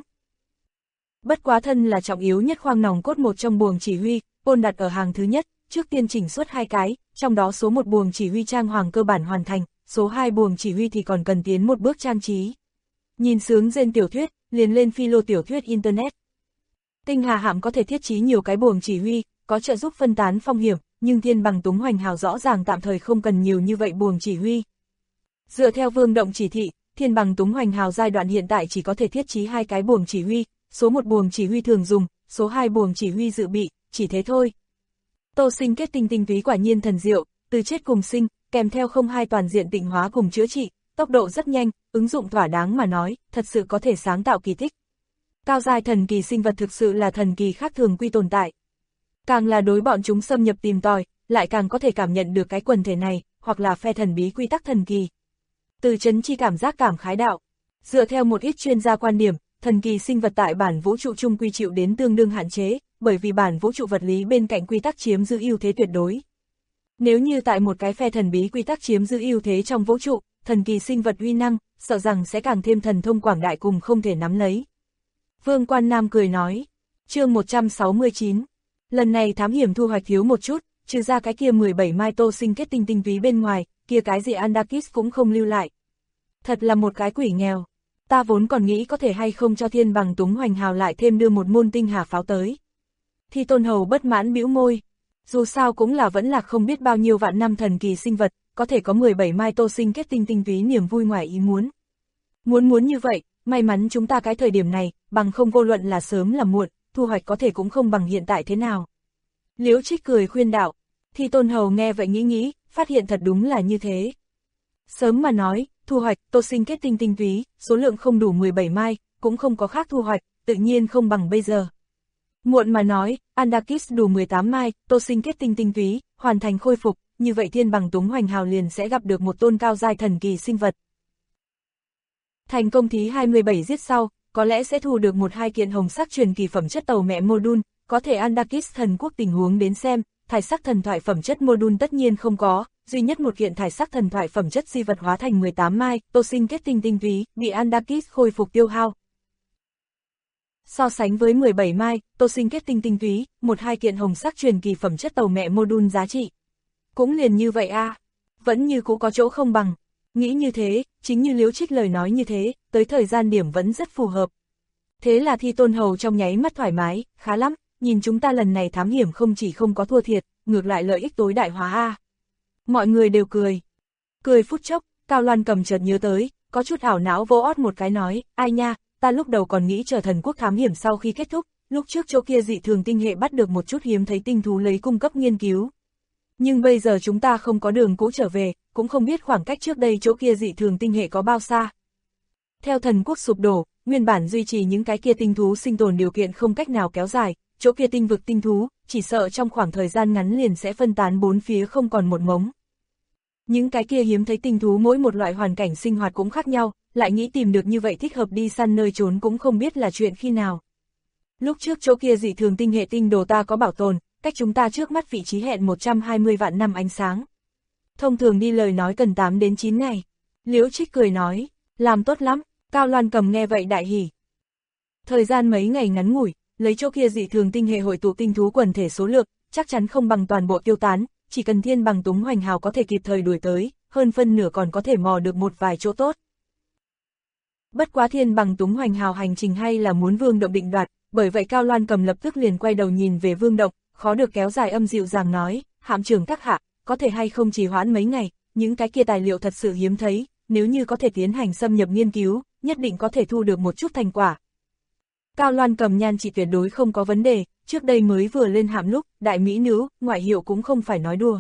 Bất quá thân là trọng yếu nhất khoang nòng cốt một trong buồng chỉ huy, Paul đặt ở hàng thứ nhất, trước tiên chỉnh suốt 2 cái, trong đó số 1 buồng chỉ huy trang hoàng cơ bản hoàn thành, số 2 buồng chỉ huy thì còn cần tiến một bước trang trí. Nhìn sướng rên tiểu thuyết, liền lên philo tiểu thuyết Internet. Tinh Hà hạm có thể thiết trí nhiều cái buồng chỉ huy, có trợ giúp phân tán phong hiểm, nhưng Thiên Bằng Túng Hoành Hào rõ ràng tạm thời không cần nhiều như vậy buồng chỉ huy. Dựa theo Vương Động chỉ thị, Thiên Bằng Túng Hoành Hào giai đoạn hiện tại chỉ có thể thiết trí 2 cái buồng chỉ huy, số 1 buồng chỉ huy thường dùng, số 2 buồng chỉ huy dự bị, chỉ thế thôi. Tô Sinh kết tinh tinh túy quả nhiên thần diệu, từ chết cùng sinh, kèm theo 02 toàn diện tịnh hóa cùng chữa trị, tốc độ rất nhanh, ứng dụng thỏa đáng mà nói, thật sự có thể sáng tạo kỳ tích. Cao giai thần kỳ sinh vật thực sự là thần kỳ khác thường quy tồn tại. Càng là đối bọn chúng xâm nhập tìm tòi, lại càng có thể cảm nhận được cái quần thể này, hoặc là phe thần bí quy tắc thần kỳ. Từ Chấn Chi cảm giác cảm khái đạo. Dựa theo một ít chuyên gia quan điểm, thần kỳ sinh vật tại bản vũ trụ chung quy chịu đến tương đương hạn chế, bởi vì bản vũ trụ vật lý bên cạnh quy tắc chiếm giữ ưu thế tuyệt đối. Nếu như tại một cái phe thần bí quy tắc chiếm giữ ưu thế trong vũ trụ, thần kỳ sinh vật uy năng, sợ rằng sẽ càng thêm thần thông quảng đại cùng không thể nắm lấy. Vương Quan Nam cười nói, chương 169, lần này thám hiểm thu hoạch thiếu một chút, trừ ra cái kia 17 mai Tô Sinh kết tinh tinh túy bên ngoài, kia cái gì Andakis cũng không lưu lại. Thật là một cái quỷ nghèo, ta vốn còn nghĩ có thể hay không cho Thiên Bằng Túng Hoành Hào lại thêm đưa một môn tinh hà pháo tới. Thi Tôn Hầu bất mãn bĩu môi, dù sao cũng là vẫn là không biết bao nhiêu vạn năm thần kỳ sinh vật, có thể có 17 mai Tô Sinh kết tinh tinh túy niềm vui ngoài ý muốn. Muốn như vậy, may mắn chúng ta cái thời điểm này, bằng không vô luận là sớm là muộn, thu hoạch có thể cũng không bằng hiện tại thế nào. Liễu Trích cười khuyên đạo, Thi Tôn Hầu nghe vậy nghĩ, phát hiện thật đúng là như thế. Sớm mà nói, thu hoạch Tô Sinh kết tinh tinh túy, số lượng không đủ 17 mai, cũng không có khác thu hoạch, tự nhiên không bằng bây giờ. Muộn mà nói, Andakis đủ 18 mai, Tô Sinh kết tinh tinh túy, hoàn thành khôi phục, như vậy Thiên Bằng Túng Hoành Hào liền sẽ gặp được một tôn cao giai thần kỳ sinh vật. Thành công thí 27 giết sau, có lẽ sẽ thu được 1-2 kiện hồng sắc truyền kỳ phẩm chất tàu mẹ module, có thể Andakis thần quốc tình huống đến xem, thải sắc thần thoại phẩm chất module tất nhiên không có, duy nhất một kiện thải sắc thần thoại phẩm chất di vật hóa thành 18 mai, Tô Sinh kết tinh tinh túy, bị Andakis khôi phục tiêu hao. So sánh với 17 mai, Tô Sinh kết tinh tinh túy, 1-2 kiện hồng sắc truyền kỳ phẩm chất tàu mẹ module giá trị. Cũng liền như vậy a, vẫn như cũ có chỗ không bằng. Nghĩ như thế, chính như Liễu Trích lời nói như thế, tới thời gian điểm vẫn rất phù hợp. Thế là Thi Tôn Hầu trong nháy mắt thoải mái, khá lắm, nhìn chúng ta lần này thám hiểm không chỉ không có thua thiệt, ngược lại lợi ích tối đại hóa a. Mọi người đều cười. Cười phút chốc, Cao Loan Cầm chợt nhớ tới, có chút ảo não vô ót một cái nói, ai nha, ta lúc đầu còn nghĩ chờ thần quốc thám hiểm sau khi kết thúc, lúc trước chỗ kia dị thường tinh hệ bắt được một chút hiếm thấy tinh thú lấy cung cấp nghiên cứu. Nhưng bây giờ chúng ta không có đường cũ trở về, cũng không biết khoảng cách trước đây chỗ kia dị thường tinh hệ có bao xa. Theo thần quốc sụp đổ, nguyên bản duy trì những cái kia tinh thú sinh tồn điều kiện không cách nào kéo dài, chỗ kia tinh vực tinh thú, chỉ sợ trong khoảng thời gian ngắn liền sẽ phân tán bốn phía không còn một mống. Những cái kia hiếm thấy tinh thú mỗi một loại hoàn cảnh sinh hoạt cũng khác nhau, lại nghĩ tìm được như vậy thích hợp đi săn nơi trốn cũng không biết là chuyện khi nào. Lúc trước chỗ kia dị thường tinh hệ tinh đồ ta có bảo tồn, cách chúng ta trước mắt vị trí hẹn 120 vạn năm ánh sáng. Thông thường đi lời nói cần 8 đến 9 ngày. Liễu Trích cười nói, làm tốt lắm, Cao Loan Cầm nghe vậy đại hỉ. Thời gian mấy ngày ngắn ngủi, lấy chỗ kia dị thường tinh hệ hội tụ tinh thú quần thể số lượng, chắc chắn không bằng toàn bộ tiêu tán, chỉ cần Thiên Bằng Túng Hoành Hào có thể kịp thời đuổi tới, hơn phân nửa còn có thể mò được một vài chỗ tốt. Bất quá Thiên Bằng Túng Hoành Hào hành trình hay là muốn Vương Động định đoạt, bởi vậy Cao Loan Cầm lập tức liền quay đầu nhìn về Vương Động, khó được kéo dài âm dịu dàng nói, hạm trưởng các hạ, có thể hay không trì hoãn mấy ngày, những cái kia tài liệu thật sự hiếm thấy, nếu như có thể tiến hành xâm nhập nghiên cứu, nhất định có thể thu được một chút thành quả. Cao Loan Cầm nhan chị tuyệt đối không có vấn đề, trước đây mới vừa lên hạm lúc, đại mỹ nữ, ngoại hiệu cũng không phải nói đùa.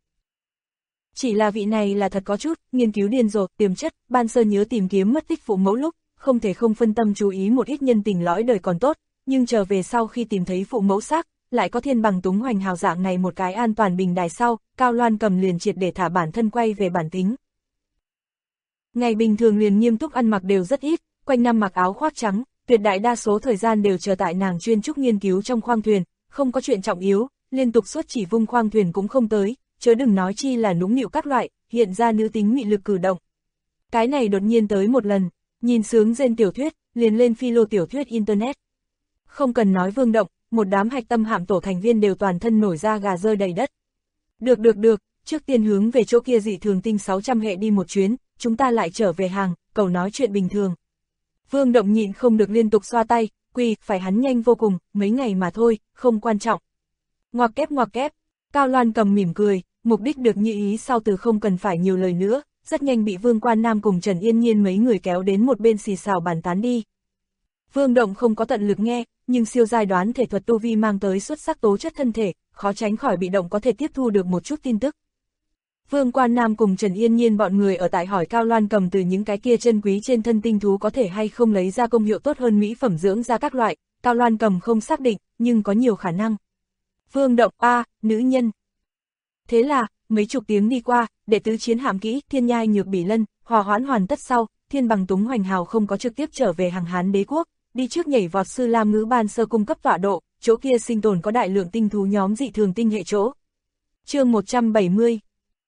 Chỉ là vị này là thật có chút, nghiên cứu điên rồ, tiềm chất, ban sơ nhớ tìm kiếm mất tích phụ mẫu lúc, không thể không phân tâm chú ý một ít nhân tình lõi đời còn tốt, nhưng trở về sau khi tìm thấy phụ mẫu xác, lại có Thiên Bằng Túng Hoành Hào dạng này một cái an toàn bình đài sau, Cao Loan Cầm liền triệt để thả bản thân quay về bản tính. Ngày bình thường liền nghiêm túc ăn mặc đều rất ít, quanh năm mặc áo khoác trắng, tuyệt đại đa số thời gian đều chờ tại nàng chuyên trúc nghiên cứu trong khoang thuyền, không có chuyện trọng yếu, liên tục suốt chỉ vung khoang thuyền cũng không tới, chớ đừng nói chi là nũng nịu các loại, hiện ra nữ tính mị lực cử động. Cái này đột nhiên tới một lần, nhìn sướng rên tiểu thuyết, liền lên philo tiểu thuyết internet. Không cần nói Vương Động, một đám hạch tâm hạm tổ thành viên đều toàn thân nổi ra gà rơi đầy đất. Được, trước tiên hướng về chỗ kia dị thường tinh 600 hệ đi một chuyến, chúng ta lại trở về hàng, cầu nói chuyện bình thường. Vương Động nhịn không được liên tục xoa tay, phải hắn nhanh vô cùng, mấy ngày mà thôi, không quan trọng. Ngoặc kép, Cao Loan Cầm mỉm cười, mục đích được như ý sau từ không cần phải nhiều lời nữa, rất nhanh bị Vương Quan Nam cùng Trần Yên Nhiên mấy người kéo đến một bên xì xào bàn tán đi. Vương Động không có tận lực nghe, nhưng siêu giai đoán thể thuật tu vi mang tới xuất sắc tố chất thân thể, khó tránh khỏi bị động có thể tiếp thu được một chút tin tức. Vương Quan Nam cùng Trần Yên Nhiên bọn người ở tại hỏi Cao Loan Cầm từ những cái kia chân quý trên thân tinh thú có thể hay không lấy ra công hiệu tốt hơn mỹ phẩm dưỡng da các loại, Cao Loan Cầm không xác định, nhưng có nhiều khả năng. Vương Động, nữ nhân. Thế là, mấy chục tiếng đi qua, đệ tứ chiến hạm kỹ, Thiên Nhai Nhược Bỉ Lân, hòa hoãn hoàn tất sau, Thiên Bằng Túng Hoành Hào không có trực tiếp trở về hàng Hán Đế quốc, đi trước nhảy vọt Sư Lam Ngữ Ban sơ cung cấp tọa độ, chỗ kia sinh tồn có đại lượng tinh thú nhóm dị thường tinh hệ chỗ. Chương 170.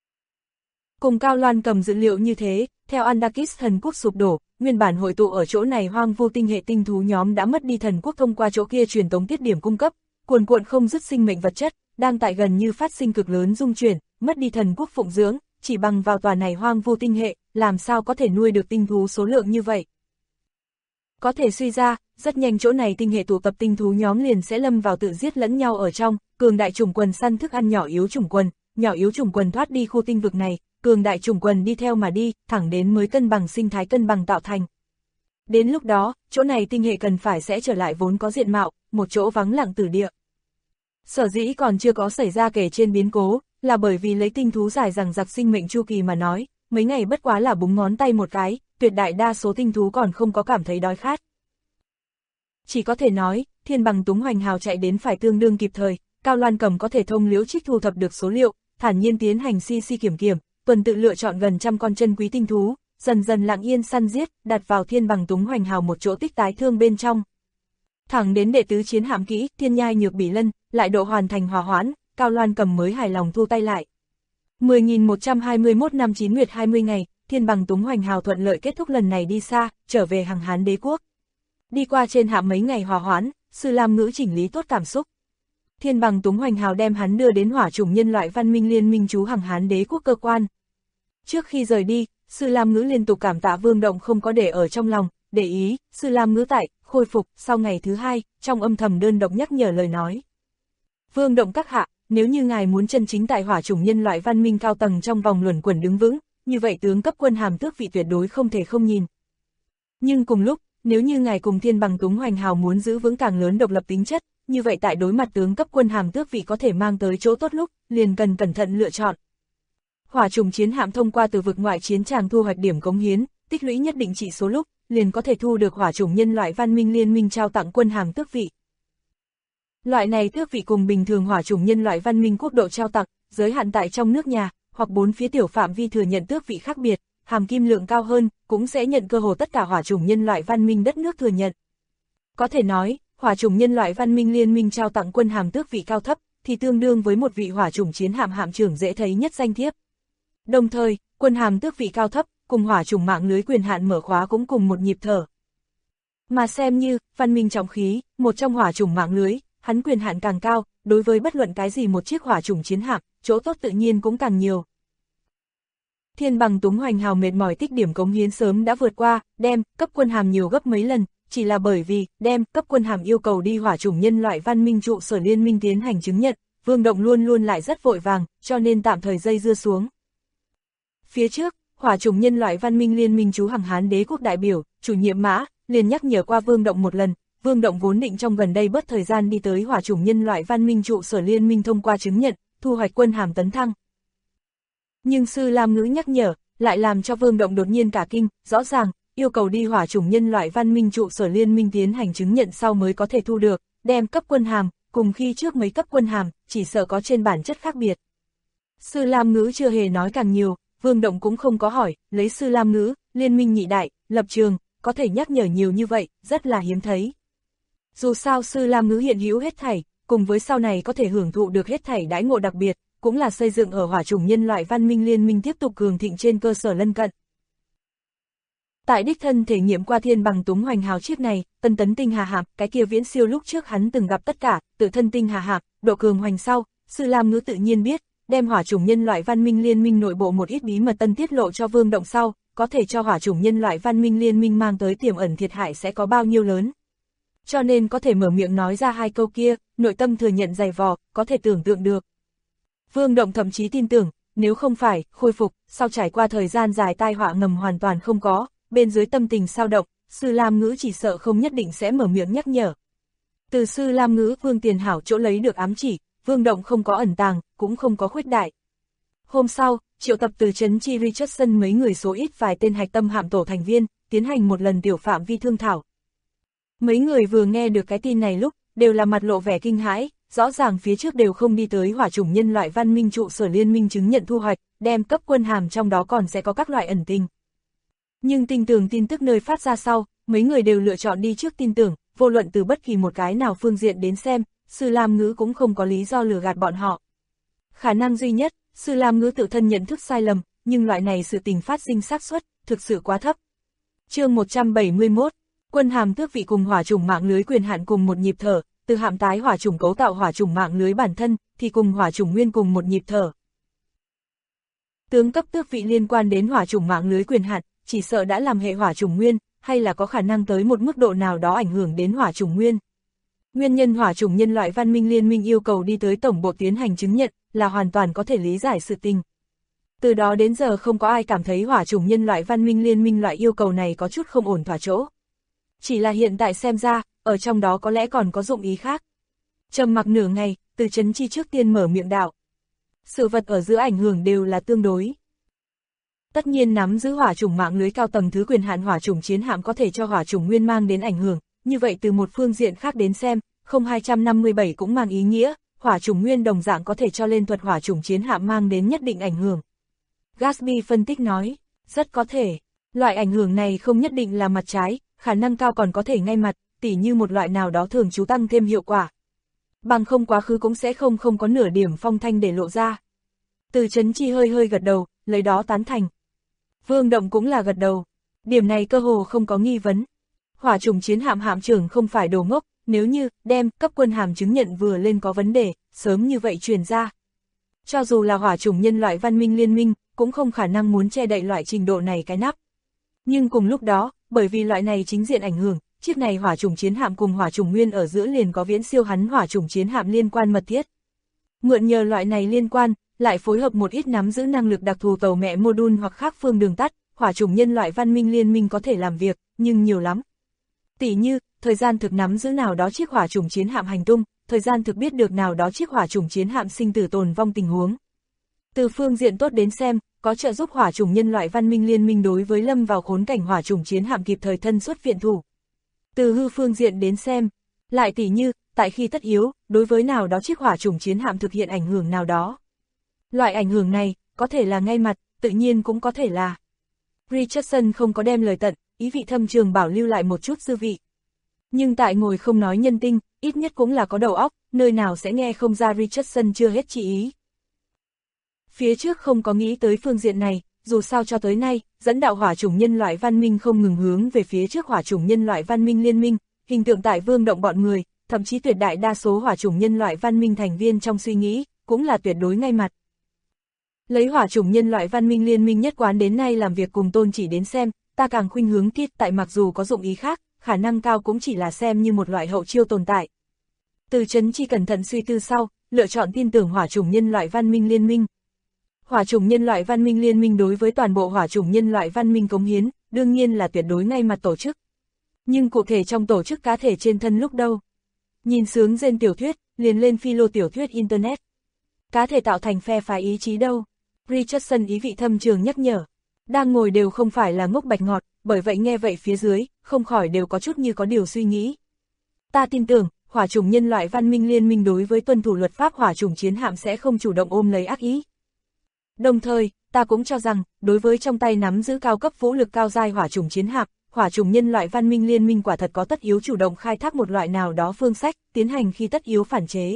Cùng Cao Loan Cầm dự liệu như thế, theo Andakis thần quốc sụp đổ, nguyên bản hội tụ ở chỗ này hoang vu tinh hệ tinh thú nhóm đã mất đi thần quốc thông qua chỗ kia truyền tống tiết điểm cung cấp, cuồn cuộn không dứt sinh mệnh vật chất, đang tại gần như phát sinh cực lớn dung chuyển, mất đi thần quốc phụng dưỡng, chỉ bằng vào tòa này hoang vu tinh hệ, làm sao có thể nuôi được tinh thú số lượng như vậy. Có thể suy ra, rất nhanh chỗ này tinh hệ tụ tập tinh thú nhóm liền sẽ lâm vào tự giết lẫn nhau ở trong, cường đại chủng quần săn thức ăn nhỏ yếu chủng quần thoát đi khu tinh vực này, cường đại chủng quần đi theo mà đi, thẳng đến mới cân bằng sinh thái cân bằng tạo thành. Đến lúc đó, chỗ này tinh hệ cần phải sẽ trở lại vốn có diện mạo, một chỗ vắng lặng tử địa. Sở dĩ còn chưa có xảy ra kể trên biến cố, là bởi vì lấy tinh thú dài dằng dặc sinh mệnh chu kỳ mà nói, mấy ngày bất quá là búng ngón tay một cái, tuyệt đại đa số tinh thú còn không có cảm thấy đói khát. Chỉ có thể nói, Thiên Bằng Túng Hoành Hào chạy đến phải tương đương kịp thời, Cao Loan Cầm có thể thông liễu trích thu thập được số liệu, thản nhiên tiến hành kiểm kiểm, tuần tự lựa chọn gần trăm con chân quý tinh thú, dần dần lặng yên săn giết, đặt vào Thiên Bằng Túng Hoành Hào một chỗ tích tái thương bên trong. Thẳng đến đệ tứ chiến hạm kỹ, Thiên Nhai Nhược Bỉ Lân, lại độ hoàn thành hòa hoãn, Cao Loan Cầm mới hài lòng thu tay lại. 10.121 năm 9 nguyệt 20 ngày, Thiên Bằng Túng Hoành Hào thuận lợi kết thúc lần này đi xa, trở về hàng Hán Đế quốc. Đi qua trên hạm mấy ngày hòa hoãn, Sư Lam Ngữ chỉnh lý tốt cảm xúc. Thiên Bằng Túng Hoành Hào đem hắn đưa đến hỏa chủng nhân loại văn minh liên minh trú hàng Hán Đế quốc cơ quan. Trước khi rời đi, Sư Lam Ngữ liên tục cảm tạ Vương Động không có để ở trong lòng, để ý, Sư Lam Ngữ tại, khôi phục, sau ngày thứ hai, trong âm thầm đơn độc nhắc nhở lời nói. Vương Động các hạ, nếu như ngài muốn chân chính tại hỏa chủng nhân loại văn minh cao tầng trong vòng luẩn quẩn đứng vững, như vậy tướng cấp quân hàm tước vị tuyệt đối không thể không nhìn. Nhưng cùng lúc, nếu như ngài cùng Thiên Bằng Túng Hoành Hào muốn giữ vững càng lớn độc lập tính chất, như vậy tại đối mặt tướng cấp quân hàm tước vị có thể mang tới chỗ tốt lúc, liền cần cẩn thận lựa chọn. Hỏa chủng chiến hạm thông qua từ vực ngoại chiến tràng thu hoạch điểm cống hiến, tích lũy nhất định chỉ số lúc, liền có thể thu được hỏa chủng nhân loại văn minh liên minh trao tặng quân hàm tước vị. Loại này tước vị cùng bình thường hỏa chủng nhân loại văn minh quốc độ trao tặng, giới hạn tại trong nước nhà, hoặc bốn phía tiểu phạm vi thừa nhận tước vị khác biệt, hàm kim lượng cao hơn, cũng sẽ nhận cơ hồ tất cả hỏa chủng nhân loại văn minh đất nước thừa nhận. Có thể nói, hỏa chủng nhân loại văn minh liên minh trao tặng quân hàm tước vị cao thấp, thì tương đương với một vị hỏa chủng chiến hạm hạm trưởng dễ thấy nhất danh thiếp. Đồng thời, quân hàm tước vị cao thấp, cùng hỏa chủng mạng lưới quyền hạn mở khóa cũng cùng một nhịp thở. Mà xem như, văn minh trọng khí, một trong hỏa chủng mạng lưới, hắn quyền hạn càng cao, đối với bất luận cái gì một chiếc hỏa chủng chiến hạm, chỗ tốt tự nhiên cũng càng nhiều. Thiên Bằng Túng Hoành Hào mệt mỏi tích điểm cống hiến sớm đã vượt qua, đem cấp quân hàm nhiều gấp mấy lần, chỉ là bởi vì đem cấp quân hàm yêu cầu đi hỏa chủng nhân loại văn minh trụ sở liên minh tiến hành chứng nhận, Vương Động luôn luôn lại rất vội vàng, cho nên tạm thời dây dưa xuống. Phía trước, hỏa chủng nhân loại văn minh liên minh trú hàng Hán Đế quốc đại biểu, chủ nhiệm Mã, liền nhắc nhở qua Vương Động một lần, Vương Động vốn định trong gần đây bớt thời gian đi tới hỏa chủng nhân loại văn minh trụ sở liên minh thông qua chứng nhận, thu hoạch quân hàm tấn thăng. Nhưng Sư Lam Ngữ nhắc nhở, lại làm cho Vương Động đột nhiên cả kinh, rõ ràng, yêu cầu đi hỏa chủng nhân loại văn minh trụ sở liên minh tiến hành chứng nhận sau mới có thể thu được, đem cấp quân hàm, cùng khi trước mấy cấp quân hàm, chỉ sợ có trên bản chất khác biệt. Sư Lam Ngữ chưa hề nói càng nhiều, Vương Động cũng không có hỏi, lấy Sư Lam Ngữ, Liên minh nhị đại, lập trường, có thể nhắc nhở nhiều như vậy, rất là hiếm thấy. Dù sao Sư Lam Ngữ hiện hữu hết thảy, cùng với sau này có thể hưởng thụ được hết thảy đãi ngộ đặc biệt, cũng là xây dựng ở hỏa chủng nhân loại văn minh liên minh tiếp tục cường thịnh trên cơ sở lân cận. Tại đích thân thể nghiệm qua thiên bằng túng hoành hào chiếc này, tân tấn tinh hà hạm, cái kia viễn siêu lúc trước hắn từng gặp tất cả, tự thân tinh hà hạm, độ cường hoành sau, Sư Lam Ngữ tự nhiên biết, đem hỏa chủng nhân loại văn minh liên minh nội bộ một ít bí mật tân tiết lộ cho Vương Động sau, có thể cho hỏa chủng nhân loại văn minh liên minh mang tới tiềm ẩn thiệt hại sẽ có bao nhiêu lớn. Cho nên có thể mở miệng nói ra hai câu kia, nội tâm thừa nhận dày vò, có thể tưởng tượng được. Vương Động thậm chí tin tưởng, nếu không phải, khôi phục, sau trải qua thời gian dài tai họa ngầm hoàn toàn không có, bên dưới tâm tình sao động, Sư Lam Ngữ chỉ sợ không nhất định sẽ mở miệng nhắc nhở. Từ Sư Lam Ngữ Vương Tiền Hảo chỗ lấy được ám chỉ, Vương Động không có ẩn tàng, cũng không có khuếch đại. Hôm sau, triệu tập từ trấn Chi Richardson mấy người số ít vài tên hạch tâm hạm tổ thành viên, tiến hành một lần tiểu phạm vi thương thảo. Mấy người vừa nghe được cái tin này lúc, đều là mặt lộ vẻ kinh hãi, rõ ràng phía trước đều không đi tới hỏa chủng nhân loại văn minh trụ sở liên minh chứng nhận thu hoạch, đem cấp quân hàm trong đó còn sẽ có các loại ẩn tình. Nhưng tin tưởng tin tức nơi phát ra sau, mấy người đều lựa chọn đi trước tin tưởng, vô luận từ bất kỳ một cái nào phương diện đến xem, Sư Lam Ngữ cũng không có lý do lừa gạt bọn họ. Khả năng duy nhất, Sư Lam Ngữ tự thân nhận thức sai lầm, nhưng loại này sự tình phát sinh xác suất thực sự quá thấp. Chương 171, quân hàm tước vị cùng hỏa chủng mạng lưới quyền hạn cùng một nhịp thở, từ hạm tái hỏa chủng cấu tạo hỏa chủng mạng lưới bản thân, thì cùng hỏa chủng nguyên cùng một nhịp thở. Tướng cấp tước vị liên quan đến hỏa chủng mạng lưới quyền hạn, chỉ sợ đã làm hệ hỏa chủng nguyên, hay là có khả năng tới một mức độ nào đó ảnh hưởng đến hỏa chủng nguyên. Nguyên nhân hỏa chủng nhân loại văn minh liên minh yêu cầu đi tới tổng bộ tiến hành chứng nhận, là hoàn toàn có thể lý giải sự tình. Từ đó đến giờ không có ai cảm thấy hỏa chủng nhân loại văn minh liên minh loại yêu cầu này có chút không ổn thỏa chỗ. Chỉ là hiện tại xem ra, ở trong đó có lẽ còn có dụng ý khác. Trầm mặc nửa ngày, từ trấn Chi trước tiên mở miệng đạo. Sự vật ở giữa ảnh hưởng đều là tương đối. Tất nhiên nắm giữ hỏa chủng mạng lưới cao tầng thứ quyền hạn hỏa chủng chiến hạm có thể cho hỏa chủng nguyên mang đến ảnh hưởng, như vậy từ một phương diện khác đến xem, 0257 cũng mang ý nghĩa, hỏa chủng nguyên đồng dạng có thể cho lên thuật hỏa chủng chiến hạm mang đến nhất định ảnh hưởng. Gatsby phân tích nói, rất có thể, loại ảnh hưởng này không nhất định là mặt trái, khả năng cao còn có thể ngay mặt, tỉ như một loại nào đó thường trú tăng thêm hiệu quả. Bằng không quá khứ cũng sẽ không có nửa điểm phong thanh để lộ ra. Từ trấn Chi hơi gật đầu, lấy đó tán thành. Vương Động cũng là gật đầu, điểm này cơ hồ không có nghi vấn. Hỏa chủng chiến hạm hạm trưởng không phải đồ ngốc, nếu như đem cấp quân hàm chứng nhận vừa lên có vấn đề, sớm như vậy truyền ra. Cho dù là hỏa chủng nhân loại văn minh liên minh, cũng không khả năng muốn che đậy loại trình độ này cái nắp. Nhưng cùng lúc đó, bởi vì loại này chính diện ảnh hưởng, chiếc này hỏa chủng chiến hạm cùng hỏa chủng nguyên ở giữa liền có viễn siêu hắn hỏa chủng chiến hạm liên quan mật thiết. Mượn nhờ loại này liên quan, lại phối hợp một ít nắm giữ năng lực đặc thù tàu mẹ module hoặc khác phương đường tắt, hỏa chủng nhân loại văn minh liên minh có thể làm việc, nhưng nhiều lắm. Tỉ như, thời gian thực nắm giữ nào đó chiếc hỏa chủng chiến hạm hành tung, thời gian thực biết được nào đó chiếc hỏa chủng chiến hạm sinh tử tồn vong tình huống. Từ phương diện tốt đến xem, có trợ giúp hỏa chủng nhân loại văn minh liên minh đối với lâm vào khốn cảnh hỏa chủng chiến hạm kịp thời thân xuất viện thủ. Từ hư phương diện đến xem, lại tỉ như, tại khi tất yếu, đối với nào đó chiếc hỏa chủng chiến hạm thực hiện ảnh hưởng nào đó. Loại ảnh hưởng này, có thể là ngay mặt, tự nhiên cũng có thể là. Richardson không có đem lời tận, ý vị thâm trường bảo lưu lại một chút dư vị. Nhưng tại ngồi không nói nhân tinh, ít nhất cũng là có đầu óc, nơi nào sẽ nghe không ra Richardson chưa hết chỉ ý. Phía trước không có nghĩ tới phương diện này, dù sao cho tới nay, dẫn đạo hỏa chủng nhân loại văn minh không ngừng hướng về phía trước hỏa chủng nhân loại văn minh liên minh, hình tượng tại Vương Động bọn người, thậm chí tuyệt đại đa số hỏa chủng nhân loại văn minh thành viên trong suy nghĩ, cũng là tuyệt đối ngay mặt. Lấy hỏa chủng nhân loại văn minh liên minh nhất quán đến nay làm việc cùng tôn chỉ đến xem, ta càng khuynh hướng tiết tại mặc dù có dụng ý khác, khả năng cao cũng chỉ là xem như một loại hậu chiêu tồn tại. Từ trấn Chi cẩn thận suy tư sau, lựa chọn tin tưởng hỏa chủng nhân loại văn minh liên minh. Hỏa chủng nhân loại văn minh liên minh đối với toàn bộ hỏa chủng nhân loại văn minh cống hiến, đương nhiên là tuyệt đối ngay mặt tổ chức. Nhưng cụ thể trong tổ chức cá thể trên thân lúc đâu? Nhìn sướng trên tiểu thuyết, liền lên philo tiểu thuyết Internet. Cá thể tạo thành phe phái ý chí đâu? Richardson ý vị thâm trường nhắc nhở. Đang ngồi đều không phải là ngốc bạch ngọt, bởi vậy nghe vậy phía dưới, không khỏi đều có chút như có điều suy nghĩ. Ta tin tưởng, hỏa chủng nhân loại văn minh liên minh đối với tuân thủ luật pháp hỏa chủng chiến hạm sẽ không chủ động ôm lấy ác ý. Đồng thời, ta cũng cho rằng, đối với trong tay nắm giữ cao cấp vũ lực cao giai hỏa chủng chiến hạm, hỏa chủng nhân loại văn minh liên minh quả thật có tất yếu chủ động khai thác một loại nào đó phương sách, tiến hành khi tất yếu phản chế.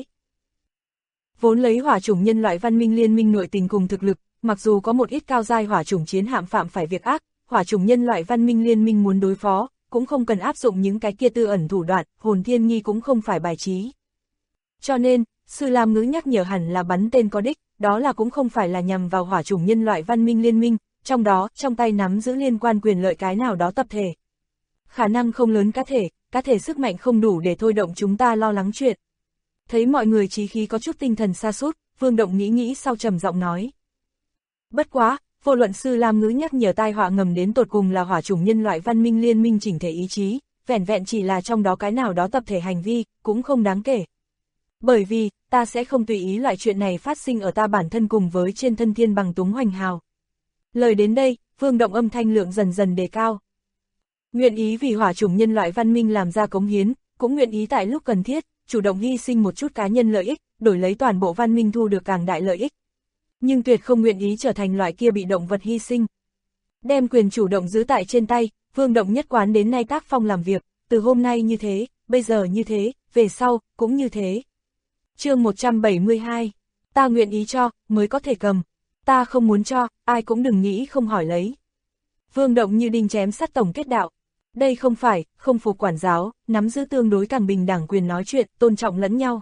Vốn lấy hỏa chủng nhân loại văn minh liên minh nội tình cùng thực lực, mặc dù có một ít cao giai hỏa chủng chiến hạm phạm phải việc ác, hỏa chủng nhân loại văn minh liên minh muốn đối phó, cũng không cần áp dụng những cái kia tư ẩn thủ đoạn, hồn thiên nghi cũng không phải bài trí. Cho nên, Sư Lam Ngữ nhắc nhở hẳn là bắn tên có đích, đó là cũng không phải là nhằm vào hỏa chủng nhân loại văn minh liên minh, trong đó, trong tay nắm giữ liên quan quyền lợi cái nào đó tập thể. Khả năng không lớn cá thể sức mạnh không đủ để thôi động chúng ta lo lắng chuyện. Thấy mọi người chí khí có chút tinh thần sa sút, Vương Động nghĩ sau trầm giọng nói. Bất quá, vô luận Sư Lam Ngữ nhắc nhở tai họa ngầm đến tột cùng là hỏa chủng nhân loại văn minh liên minh chỉnh thể ý chí, vẻn vẹn chỉ là trong đó cái nào đó tập thể hành vi, cũng không đáng kể. Bởi vì, ta sẽ không tùy ý loại chuyện này phát sinh ở ta bản thân cùng với trên thân thiên bằng túng hoành hào. Lời đến đây, Vương Động âm thanh lượng dần dần đề cao. Nguyện ý vì hỏa chủng nhân loại văn minh làm ra cống hiến, cũng nguyện ý tại lúc cần thiết, chủ động hy sinh một chút cá nhân lợi ích, đổi lấy toàn bộ văn minh thu được càng đại lợi ích. Nhưng tuyệt không nguyện ý trở thành loại kia bị động vật hy sinh. Đem quyền chủ động giữ tại trên tay, Vương Động nhất quán đến nay tác phong làm việc, từ hôm nay như thế, bây giờ như thế, về sau, cũng như thế. Chương 172, ta nguyện ý cho, mới có thể cầm. Ta không muốn cho, ai cũng đừng nghĩ không hỏi lấy. Vương Động như đinh chém sắt tổng kết đạo. Đây không phải, không phục quản giáo, nắm giữ tương đối càng bình đẳng quyền nói chuyện, tôn trọng lẫn nhau.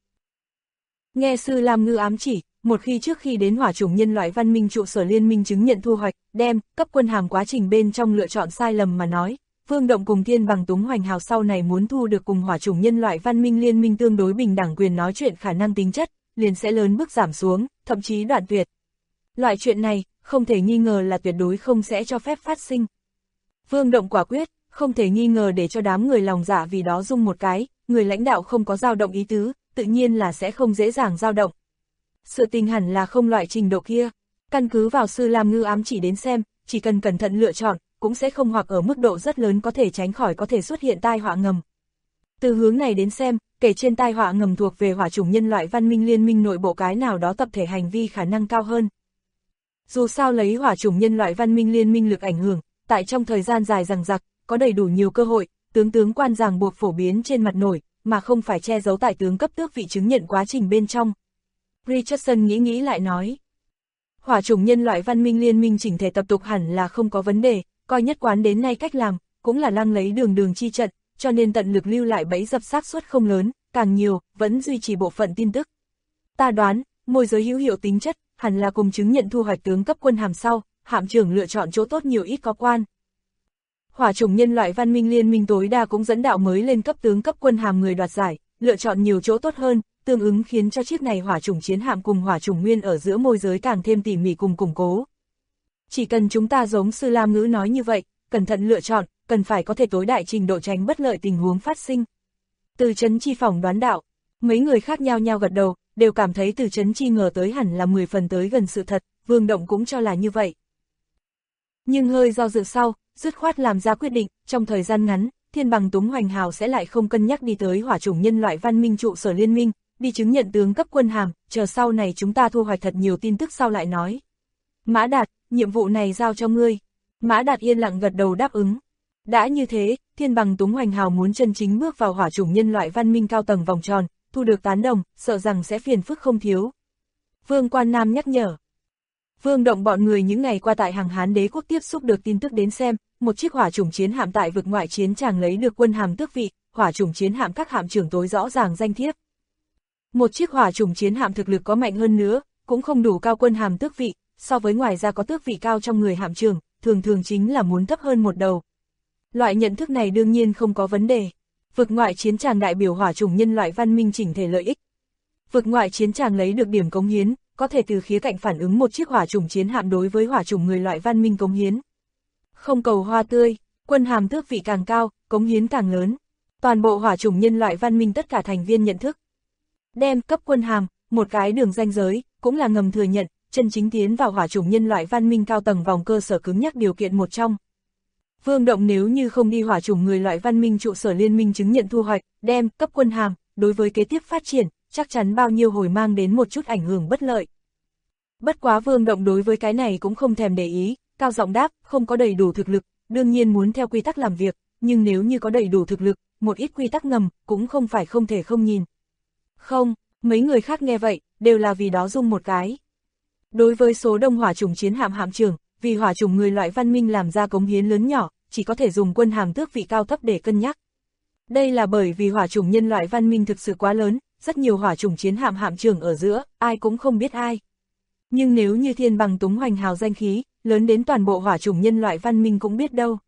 Nghe Sư Lam Ngữ ám chỉ, một khi trước khi đến hỏa chủng nhân loại văn minh trụ sở liên minh chứng nhận thu hoạch, đem, cấp quân hàm quá trình bên trong lựa chọn sai lầm mà nói, Vương Động cùng thiên bằng túng hoành hào sau này muốn thu được cùng hỏa chủng nhân loại văn minh liên minh tương đối bình đẳng quyền nói chuyện khả năng tính chất, liền sẽ lớn bước giảm xuống, thậm chí đoạn tuyệt. Loại chuyện này, không thể nghi ngờ là tuyệt đối không sẽ cho phép phát sinh. Vương Động quả quyết, không thể nghi ngờ để cho đám người lòng dạ vì đó rung một cái, người lãnh đạo không có dao động ý tứ, tự nhiên là sẽ không dễ dàng dao động. Sự tình hẳn là không loại trình độ kia, căn cứ vào Sư Lam Ngữ ám chỉ đến xem, chỉ cần cẩn thận lựa chọn, cũng sẽ không hoặc ở mức độ rất lớn có thể tránh khỏi có thể xuất hiện tai họa ngầm. Từ hướng này đến xem, kể trên tai họa ngầm thuộc về hỏa chủng nhân loại văn minh liên minh nội bộ cái nào đó tập thể hành vi khả năng cao hơn. Dù sao lấy hỏa chủng nhân loại văn minh liên minh lực ảnh hưởng, tại trong thời gian dài dằng dặc, có đầy đủ nhiều cơ hội, tướng quan ràng buộc phổ biến trên mặt nổi, mà không phải che giấu tại tướng cấp tước vị chứng nhận quá trình bên trong. Richardson nghĩ lại nói. Hỏa chủng nhân loại văn minh liên minh chỉnh thể tập tục hẳn là không có vấn đề, coi nhất quán đến nay cách làm, cũng là lăng lấy đường chi trận, cho nên tận lực lưu lại bẫy dập xác suất không lớn, càng nhiều, vẫn duy trì bộ phận tin tức. Ta đoán, môi giới hữu hiệu tính chất, hẳn là cùng chứng nhận thu hoạch tướng cấp quân hàm sau, hạm trưởng lựa chọn chỗ tốt nhiều ít có quan. Hỏa chủng nhân loại văn minh liên minh tối đa cũng dẫn đạo mới lên cấp tướng cấp quân hàm người đoạt giải, lựa chọn nhiều chỗ tốt hơn, tương ứng khiến cho chiếc này hỏa chủng chiến hạm cùng hỏa chủng nguyên ở giữa môi giới càng thêm tỉ mỉ cùng củng cố. Chỉ cần chúng ta giống Sư Lam Ngữ nói như vậy, cẩn thận lựa chọn, cần phải có thể tối đại trình độ tránh bất lợi tình huống phát sinh. Từ Chấn Chi phỏng đoán đạo, mấy người khác nhau gật đầu, đều cảm thấy Từ Chấn Chi ngờ tới hẳn là 10 phần tới gần sự thật, Vương Động cũng cho là như vậy. Nhưng hơi do dự sau, dứt khoát làm ra quyết định, trong thời gian ngắn, thiên bằng túng hoành hào sẽ lại không cân nhắc đi tới hỏa chủng nhân loại văn minh trụ sở liên minh, đi chứng nhận tướng cấp quân hàm, chờ sau này chúng ta thu hoạch thật nhiều tin tức sau lại nói. Mã Đạt, nhiệm vụ này giao cho ngươi. Mã Đạt yên lặng gật đầu đáp ứng. Đã như thế, thiên bằng túng hoành hào muốn chân chính bước vào hỏa chủng nhân loại văn minh cao tầng vòng tròn, thu được tán đồng, sợ rằng sẽ phiền phức không thiếu. Vương Quan Nam nhắc nhở. Vương Động bọn người những ngày qua tại Hằng Hán Đế quốc tiếp xúc được tin tức đến xem, một chiếc hỏa chủng chiến hạm tại vực ngoại chiến tràng lấy được quân hàm tước vị, hỏa chủng chiến hạm các hạm trưởng tối rõ ràng danh thiếp. Một chiếc hỏa chủng chiến hạm thực lực có mạnh hơn nữa, cũng không đủ cao quân hàm tước vị, so với ngoài ra có tước vị cao trong người hạm trưởng, thường chính là muốn thấp hơn một đầu. Loại nhận thức này đương nhiên không có vấn đề. Vực ngoại chiến tràng đại biểu hỏa chủng nhân loại văn minh chỉnh thể lợi ích. Vực ngoại chiến tràng lấy được điểm cống hiến, có thể từ khía cạnh phản ứng một chiếc hỏa chủng chiến hạm đối với hỏa chủng người loại văn minh cống hiến. Không cầu hoa tươi, quân hàm tước vị càng cao, cống hiến càng lớn. Toàn bộ hỏa chủng nhân loại văn minh tất cả thành viên nhận thức. Đem cấp quân hàm, một cái đường ranh giới, cũng là ngầm thừa nhận, chân chính tiến vào hỏa chủng nhân loại văn minh cao tầng vòng cơ sở cứng nhắc điều kiện một trong. Vương Động nếu như không đi hỏa chủng người loại văn minh trụ sở liên minh chứng nhận thu hoạch, đem cấp quân hàm, đối với kế tiếp phát triển, chắc chắn bao nhiêu hồi mang đến một chút ảnh hưởng bất lợi. Bất quá Vương Động đối với cái này cũng không thèm để ý, cao giọng đáp, không có đầy đủ thực lực, đương nhiên muốn theo quy tắc làm việc, nhưng nếu như có đầy đủ thực lực, một ít quy tắc ngầm, cũng không phải không thể không nhìn. Không, mấy người khác nghe vậy, đều là vì đó rung một cái. Đối với số đông hỏa chủng chiến hạm hạm trưởng, vì hỏa chủng người loại văn minh làm ra cống hiến lớn nhỏ, chỉ có thể dùng quân hàm tước vị cao thấp để cân nhắc. Đây là bởi vì hỏa chủng nhân loại văn minh thực sự quá lớn, rất nhiều hỏa chủng chiến hạm hạm trưởng ở giữa, ai cũng không biết ai. Nhưng nếu như thiên bằng túng hoành hào danh khí, lớn đến toàn bộ hỏa chủng nhân loại văn minh cũng biết đâu.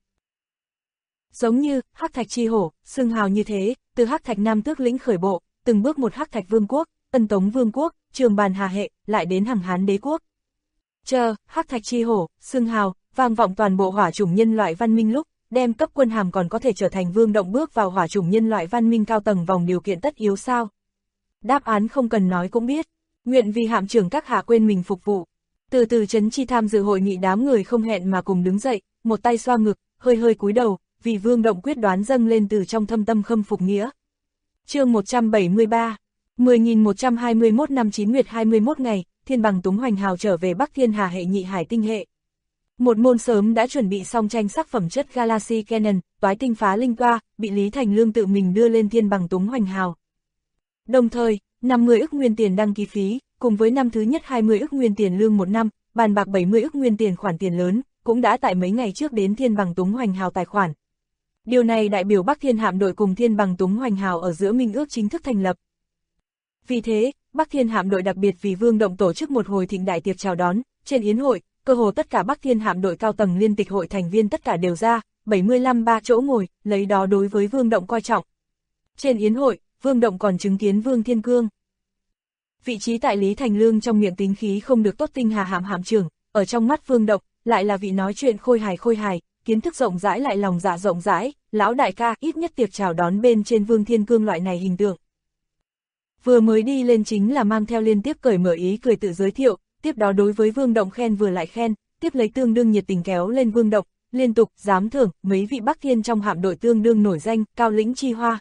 Giống như, Hắc Thạch Chi Hổ, xưng hào như thế, từ Hắc Thạch Nam Tước lĩnh khởi bộ, từng bước một Hắc Thạch Vương quốc, Ân Tống Vương quốc, Trường Bàn Hà Hệ, lại đến Hằng Hán Đế quốc. Hắc Thạch Chi Hổ, xưng hào, vang vọng toàn bộ hỏa chủng nhân loại văn minh lúc, đem cấp quân hàm còn có thể trở thành Vương Động bước vào hỏa chủng nhân loại văn minh cao tầng vòng điều kiện tất yếu sao? Đáp án không cần nói cũng biết, nguyện vì hạm trưởng các hạ quên mình phục vụ. Từ từ Trấn Chi tham dự hội nghị đám người không hẹn mà cùng đứng dậy, một tay xoa ngực, hơi hơi cúi đầu, vì Vương Động quyết đoán dâng lên từ trong thâm tâm khâm phục nghĩa. Chương 173, 10.121 năm 9 nguyệt 21 ngày, thiên bằng túng hoành hào trở về Bắc Thiên Hà hệ nhị hải tinh hệ. Một môn sớm đã chuẩn bị xong tranh sắc phẩm chất Galaxy Cannon, toái tinh phá linh toa, bị Lý Thành Lương tự mình đưa lên thiên bằng túng hoành hào. Đồng thời, 50 ức nguyên tiền đăng ký phí, cùng với năm thứ nhất 20 ức nguyên tiền lương một năm, bàn bạc 70 ức nguyên tiền khoản tiền lớn, cũng đã tại mấy ngày trước đến thiên bằng túng hoành hào tài khoản. Điều này đại biểu Bắc Thiên hạm đội cùng thiên bằng túng hoành hào ở giữa minh ước chính thức thành lập. Vì thế, Bắc Thiên hạm đội đặc biệt vì Vương Động tổ chức một hồi thịnh đại tiệc chào đón, trên yến hội, cơ hồ tất cả Bắc Thiên hạm đội cao tầng liên tịch hội thành viên tất cả đều ra, 75 ba chỗ ngồi, lấy đó đối với Vương Động coi trọng. Trên yến hội, Vương Động còn chứng kiến Vương Thiên Cương. Vị trí tại Lý Thành Lương trong miệng tính khí không được tốt tinh hà hạm hạm trưởng, ở trong mắt Vương Động, lại là vị nói chuyện khôi hài, kiến thức rộng rãi lại lòng dạ rộng rãi, lão đại ca ít nhất tiệc chào đón bên trên Vương Thiên Cương loại này hình tượng. Vừa mới đi lên chính là mang theo liên tiếp cởi mở ý cười tự giới thiệu, tiếp đó đối với Vương Động khen vừa lại khen, tiếp lấy tương đương nhiệt tình kéo lên Vương Động, liên tục dám thưởng mấy vị Bắc Thiên trong hạm đội tương đương nổi danh, cao lĩnh chi hoa.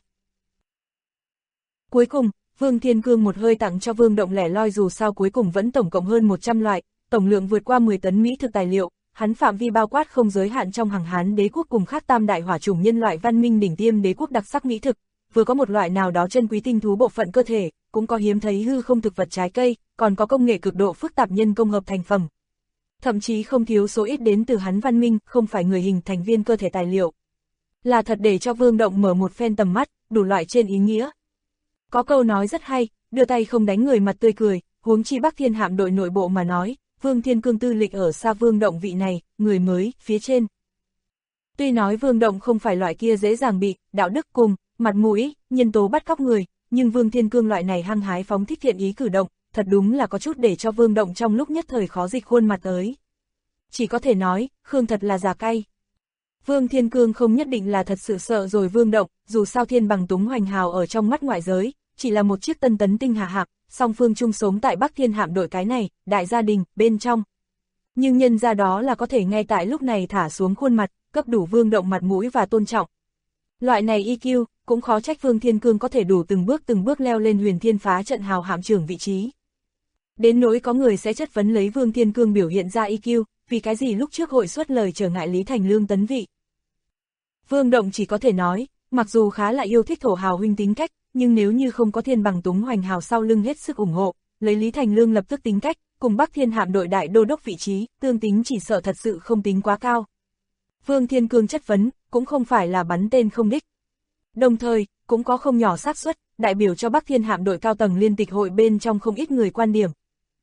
Cuối cùng, Vương Thiên Cương một hơi tặng cho Vương Động lẻ loi dù sao cuối cùng vẫn tổng cộng hơn 100 loại, tổng lượng vượt qua 10 tấn mỹ thực tài liệu, hắn phạm vi bao quát không giới hạn trong Hằng Hán Đế quốc cùng khác tam đại hỏa chủng nhân loại văn minh đỉnh tiêm đế quốc đặc sắc mỹ thực, vừa có một loại nào đó chân quý tinh thú bộ phận cơ thể, cũng có hiếm thấy hư không thực vật trái cây, còn có công nghệ cực độ phức tạp nhân công hợp thành phẩm. Thậm chí không thiếu số ít đến từ hắn văn minh, không phải người hình thành viên cơ thể tài liệu. Là thật để cho Vương Động mở một phen tầm mắt, đủ loại trên ý nghĩa. Có câu nói rất hay, đưa tay không đánh người mặt tươi cười, huống chi Bắc Thiên hạm đội nội bộ mà nói, Vương Thiên Cương tư lịch ở xa Vương Động vị này, người mới, phía trên. Tuy nói Vương Động không phải loại kia dễ dàng bị, đạo đức cùng, mặt mũi, nhân tố bắt cóc người, nhưng Vương Thiên Cương loại này hăng hái phóng thích thiện ý cử động, thật đúng là có chút để cho Vương Động trong lúc nhất thời khó dịch khuôn mặt tới. Chỉ có thể nói, Khương thật là già cay. Vương Thiên Cương không nhất định là thật sự sợ rồi Vương Động, dù sao thiên bằng túng hoành hào ở trong mắt ngoại giới, chỉ là một chiếc tân tấn tinh hà hạm, song phương chung sống tại Bắc Thiên hạm đội cái này, đại gia đình, bên trong. Nhưng nhân ra đó là có thể ngay tại lúc này thả xuống khuôn mặt, cấp đủ Vương Động mặt mũi và tôn trọng. Loại này EQ, cũng khó trách Vương Thiên Cương có thể đủ từng bước leo lên Huyền Thiên phá trận hào hạm trưởng vị trí. Đến nỗi có người sẽ chất vấn lấy Vương Thiên Cương biểu hiện ra EQ, vì cái gì lúc trước hội xuất lời trở ngại Lý Thành Lương tấn vị. Vương Động chỉ có thể nói, mặc dù khá là yêu thích thổ hào huynh tính cách, nhưng nếu như không có thiên bằng túng hoành hào sau lưng hết sức ủng hộ, lấy Lý Thành Lương lập tức tính cách, cùng Bắc Thiên hạm đội đại đô đốc vị trí, tương tính chỉ sợ thật sự không tính quá cao. Vương Thiên Cương chất vấn, cũng không phải là bắn tên không đích. Đồng thời, cũng có không nhỏ xác suất, đại biểu cho Bắc Thiên hạm đội cao tầng liên tịch hội bên trong không ít người quan điểm.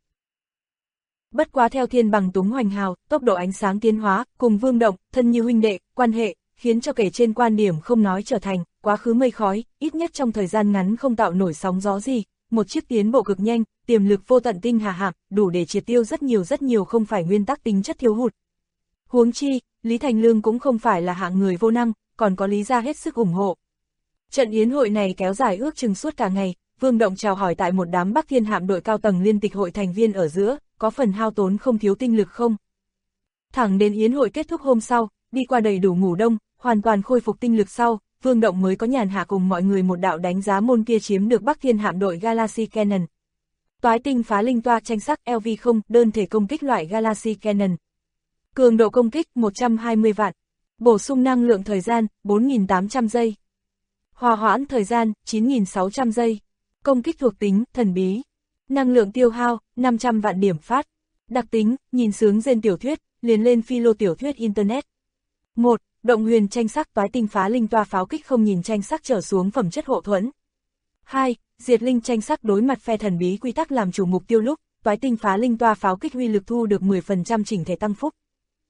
Bất quá theo thiên bằng túng hoành hào, tốc độ ánh sáng tiến hóa, cùng Vương Động, thân như huynh đệ, quan hệ, khiến cho kể trên quan điểm không nói trở thành, quá khứ mây khói, ít nhất trong thời gian ngắn không tạo nổi sóng gió gì, một chiếc tiến bộ cực nhanh, tiềm lực vô tận tinh hà hạm, đủ để triệt tiêu rất nhiều không phải nguyên tắc tính chất thiếu hụt. Huống chi, Lý Thành Lương cũng không phải là hạng người vô năng, còn có lý ra hết sức ủng hộ. Trận yến hội này kéo dài ước chừng suốt cả ngày, Vương Động chào hỏi tại một đám Bắc Thiên hạm đội cao tầng liên tịch hội thành viên ở giữa, có phần hao tốn không thiếu tinh lực không. Thẳng đến yến hội kết thúc hôm sau, đi qua đầy đủ ngủ đông, hoàn toàn khôi phục tinh lực sau, Vương Động mới có nhàn hạ cùng mọi người một đạo đánh giá môn kia chiếm được Bắc Thiên hạm đội Galaxy Cannon. Toái tinh phá linh toa tranh sắc LV0, đơn thể công kích loại Galaxy Cannon. Cường độ công kích 120 vạn. Bổ sung năng lượng thời gian 4.800 giây. Hòa hoãn thời gian 9.600 giây. Công kích thuộc tính thần bí. Năng lượng tiêu hao 500 vạn điểm phát. Đặc tính nhìn sướng gen tiểu thuyết, liền lên philo tiểu thuyết Internet. 1. Động huyền tranh sắc toái tinh phá linh toa pháo kích không nhìn tranh sắc trở xuống phẩm chất hộ thuẫn. 2. Diệt linh tranh sắc đối mặt phe thần bí quy tắc làm chủ mục tiêu lúc, toái tinh phá linh toa pháo kích uy lực thu được 10% chỉnh thể tăng phúc.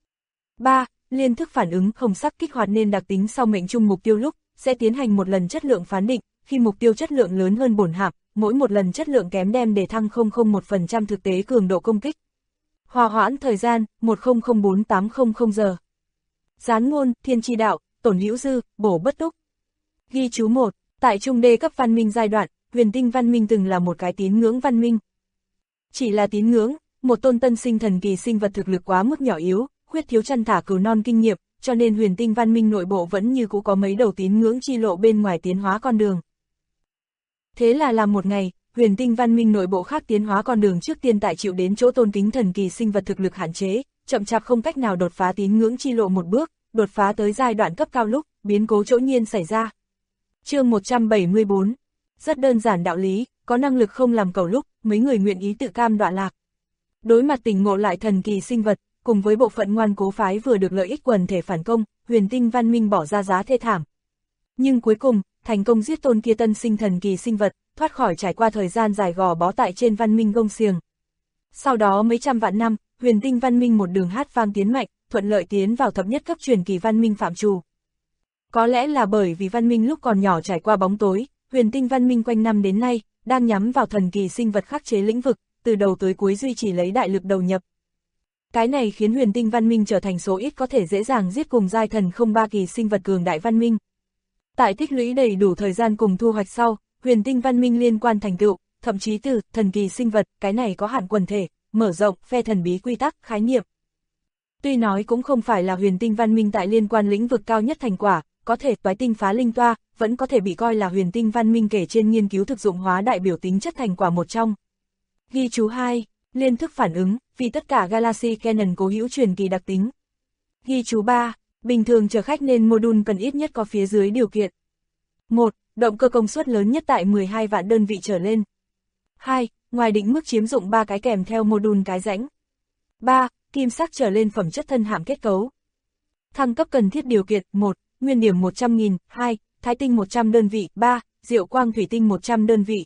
3. Liên thức phản ứng hồng sắc kích hoạt nên đặc tính sau mệnh trung mục tiêu lúc, sẽ tiến hành một lần chất lượng phán định, khi mục tiêu chất lượng lớn hơn bổn hạm, mỗi một lần chất lượng kém đem để thăng 001% thực tế cường độ công kích. Hòa hoãn thời gian 1004-800 giờ. Gián ngôn, thiên chi đạo, tổn hữu dư, bổ bất túc. Ghi chú 1. Tại trung đê cấp văn minh giai đoạn, huyền tinh văn minh từng là một cái tín ngưỡng văn minh. Chỉ là tín ngưỡng, một tôn tân sinh thần kỳ sinh vật thực lực quá mức nhỏ yếu, khuyết thiếu chăn thả cừu non kinh nghiệm, cho nên huyền tinh văn minh nội bộ vẫn như cũ có mấy đầu tín ngưỡng chi lộ bên ngoài tiến hóa con đường. Thế là làm một ngày, huyền tinh văn minh nội bộ khác tiến hóa con đường trước tiên tại chịu đến chỗ tôn kính thần kỳ sinh vật thực lực hạn chế, chậm chạp không cách nào đột phá tín ngưỡng chi lộ một bước, đột phá tới giai đoạn cấp cao lúc, biến cố ngẫu nhiên xảy ra. Chương 174. Rất đơn giản đạo lý, có năng lực không làm cầu lúc, mấy người nguyện ý tự cam đọa lạc. Đối mặt tỉnh ngộ lại thần kỳ sinh vật, cùng với bộ phận ngoan cố phái vừa được lợi ích quần thể phản công, huyền tinh văn minh bỏ ra giá thê thảm. Nhưng cuối cùng, thành công giết tôn kia tân sinh thần kỳ sinh vật, thoát khỏi trải qua thời gian dài gò bó tại trên văn minh gông xiềng. Sau đó mấy trăm vạn năm, huyền tinh văn minh một đường hát vang tiến mạnh, thuận lợi tiến vào thập nhất cấp truyền kỳ văn minh phạm trù. Có lẽ là bởi vì văn minh lúc còn nhỏ trải qua bóng tối, huyền tinh văn minh quanh năm đến nay, đang nhắm vào thần kỳ sinh vật khắc chế lĩnh vực, từ đầu tới cuối duy trì lấy đại lực đầu nhập. Cái này khiến huyền tinh văn minh trở thành số ít có thể dễ dàng giết cùng giai thần không ba kỳ sinh vật cường đại văn minh. Tại tích lũy đầy đủ thời gian cùng thu hoạch sau, huyền tinh văn minh liên quan thành tựu, thậm chí từ thần kỳ sinh vật, cái này có hạn quần thể, mở rộng phe thần bí quy tắc, khái niệm. Tuy nói cũng không phải là huyền tinh văn minh tại liên quan lĩnh vực cao nhất thành quả, có thể toái tinh phá linh toa, vẫn có thể bị coi là huyền tinh văn minh kể trên nghiên cứu thực dụng hóa đại biểu tính chất thành quả một trong. Ghi chú 2. Liên thức phản ứng, vì tất cả Galaxy Cannon cố hữu truyền kỳ đặc tính. Ghi chú 3. Bình thường chở khách nên module cần ít nhất có phía dưới điều kiện. 1. Động cơ công suất lớn nhất tại 12 vạn đơn vị trở lên. 2. Ngoài định mức chiếm dụng 3 cái kèm theo module cái rãnh. 3. Kim sắc trở lên phẩm chất thân hạm kết cấu. Thăng cấp cần thiết điều kiện 1. Nguyên điểm 100.000, 2. Thái tinh 100 đơn vị, 3. Diệu quang thủy tinh 100 đơn vị.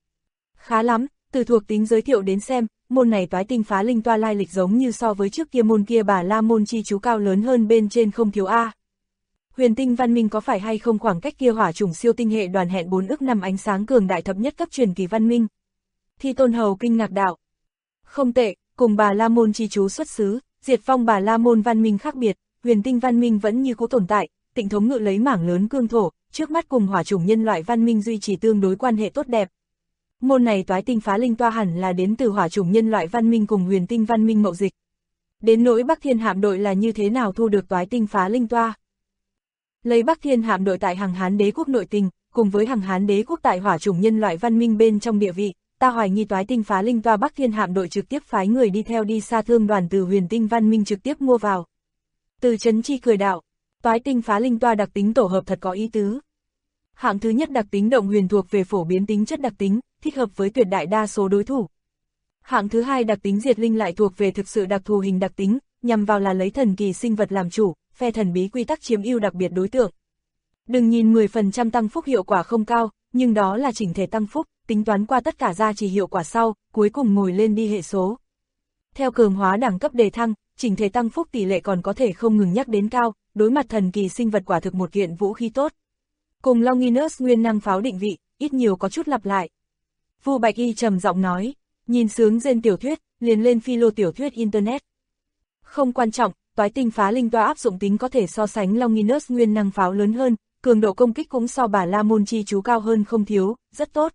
Khá lắm, từ thuộc tính giới thiệu đến xem, môn này toái tinh phá linh toa lai lịch giống như so với trước kia môn kia Bà La môn chi chú cao lớn hơn bên trên không thiếu A. Huyền tinh văn minh có phải hay không khoảng cách kia hỏa chủng siêu tinh hệ đoàn hẹn 4 ức năm ánh sáng cường đại thập nhất cấp truyền kỳ văn minh. Thi Tôn Hầu kinh ngạc đạo. Không tệ, cùng Bà La môn chi chú xuất xứ, diệt phong Bà La môn văn minh khác biệt, huyền tinh văn minh vẫn như cũ tồn tại, Tịnh thống ngự lấy mảng lớn cương thổ, trước mắt cùng hỏa chủng nhân loại văn minh duy trì tương đối quan hệ tốt đẹp. Môn này toái tinh phá linh toa hẳn là đến từ hỏa chủng nhân loại văn minh cùng huyền tinh văn minh mậu dịch. Đến nỗi Bắc Thiên hạm đội là như thế nào thu được toái tinh phá linh toa? Lấy Bắc Thiên hạm đội tại Hằng Hán đế quốc nội tình, cùng với Hằng Hán đế quốc tại hỏa chủng nhân loại văn minh bên trong địa vị, ta hoài nghi toái tinh phá linh toa Bắc Thiên hạm đội trực tiếp phái người đi theo đi xa thương đoàn từ huyền tinh văn minh trực tiếp mua vào. Từ Trấn Chi cười đạo, toái tinh phá linh toa đặc tính tổ hợp thật có ý tứ. Hạng thứ nhất đặc tính động huyền thuộc về phổ biến tính chất đặc tính, thích hợp với tuyệt đại đa số đối thủ. Hạng thứ hai đặc tính diệt linh lại thuộc về thực sự đặc thù hình đặc tính, nhằm vào là lấy thần kỳ sinh vật làm chủ, phe thần bí quy tắc chiếm ưu đặc biệt đối tượng. Đừng nhìn 10% tăng phúc hiệu quả không cao, nhưng đó là chỉnh thể tăng phúc, tính toán qua tất cả gia trì hiệu quả sau, cuối cùng ngồi lên đi hệ số. Theo cường hóa đẳng cấp đề thăng, chỉnh thể tăng phúc tỷ lệ còn có thể không ngừng nhắc đến cao, đối mặt thần kỳ sinh vật quả thực một kiện vũ khí tốt. Cùng Longinus nguyên năng pháo định vị, ít nhiều có chút lặp lại. Vu Bạch Y trầm giọng nói, nhìn sướng gen tiểu thuyết, liền lên philo tiểu thuyết Internet. Không quan trọng, toái tinh phá linh toa áp dụng tính có thể so sánh Longinus nguyên năng pháo lớn hơn, cường độ công kích cũng so Bà La môn chi chú cao hơn không thiếu, rất tốt.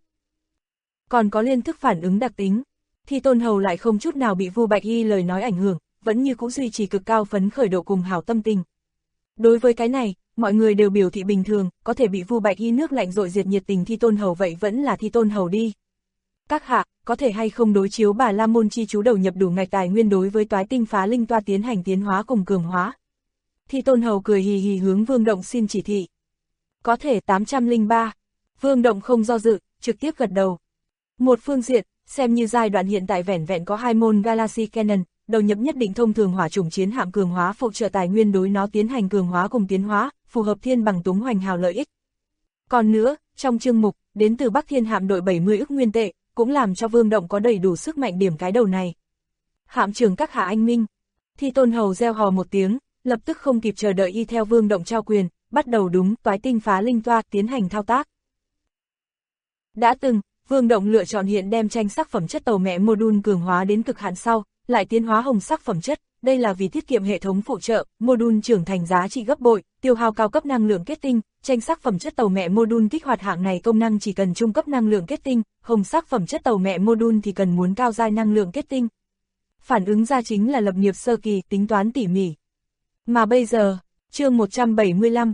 Còn có liên thức phản ứng đặc tính, Thi Tôn Hầu lại không chút nào bị Vu Bạch Y lời nói ảnh hưởng, vẫn như cũ duy trì cực cao phấn khởi độ cùng hảo tâm tình. Đối với cái này, mọi người đều biểu thị bình thường, có thể bị Vu Bạch Y nước lạnh dội diệt nhiệt tình Thi Tôn Hầu vậy vẫn là Thi Tôn Hầu đi. Các hạ, có thể hay không đối chiếu Bà La Môn chi chú đầu nhập đủ ngạch tài nguyên đối với toái tinh phá linh toa tiến hành tiến hóa cùng cường hóa. Thi Tôn Hầu cười hì hì hướng Vương Động xin chỉ thị. Có thể 803. Vương Động không do dự, trực tiếp gật đầu. Một phương diện, xem như giai đoạn hiện tại vẻn vẹn có 2 môn Galaxy Cannon, đầu nhập nhất định thông thường hỏa chủng chiến hạm cường hóa phụ trợ tài nguyên đối nó tiến hành cường hóa cùng tiến hóa, phù hợp thiên bằng túng hoành hào lợi ích. Còn nữa, trong chương mục, đến từ Bắc Thiên hạm đội 70 ức nguyên tệ, cũng làm cho Vương Động có đầy đủ sức mạnh điểm cái đầu này. Hạm trưởng các hạ anh minh. Thi Tôn Hầu reo hò một tiếng, lập tức không kịp chờ đợi y theo Vương Động trao quyền, bắt đầu đúng toái tinh phá linh toa tiến hành thao tác. Đã từng, Vương Động lựa chọn hiện đem tranh sắc phẩm chất tàu mẹ module cường hóa đến cực hạn sau, lại tiến hóa hồng sắc phẩm chất, đây là vì tiết kiệm hệ thống phụ trợ, module trưởng thành giá trị gấp bội, tiêu hao cao cấp năng lượng kết tinh, tranh sắc phẩm chất tàu mẹ module kích hoạt hạng này công năng chỉ cần trung cấp năng lượng kết tinh, hồng sắc phẩm chất tàu mẹ module thì cần muốn cao giai năng lượng kết tinh. Phản ứng ra chính là lập nghiệp sơ kỳ, tính toán tỉ mỉ. Mà bây giờ, chương 175.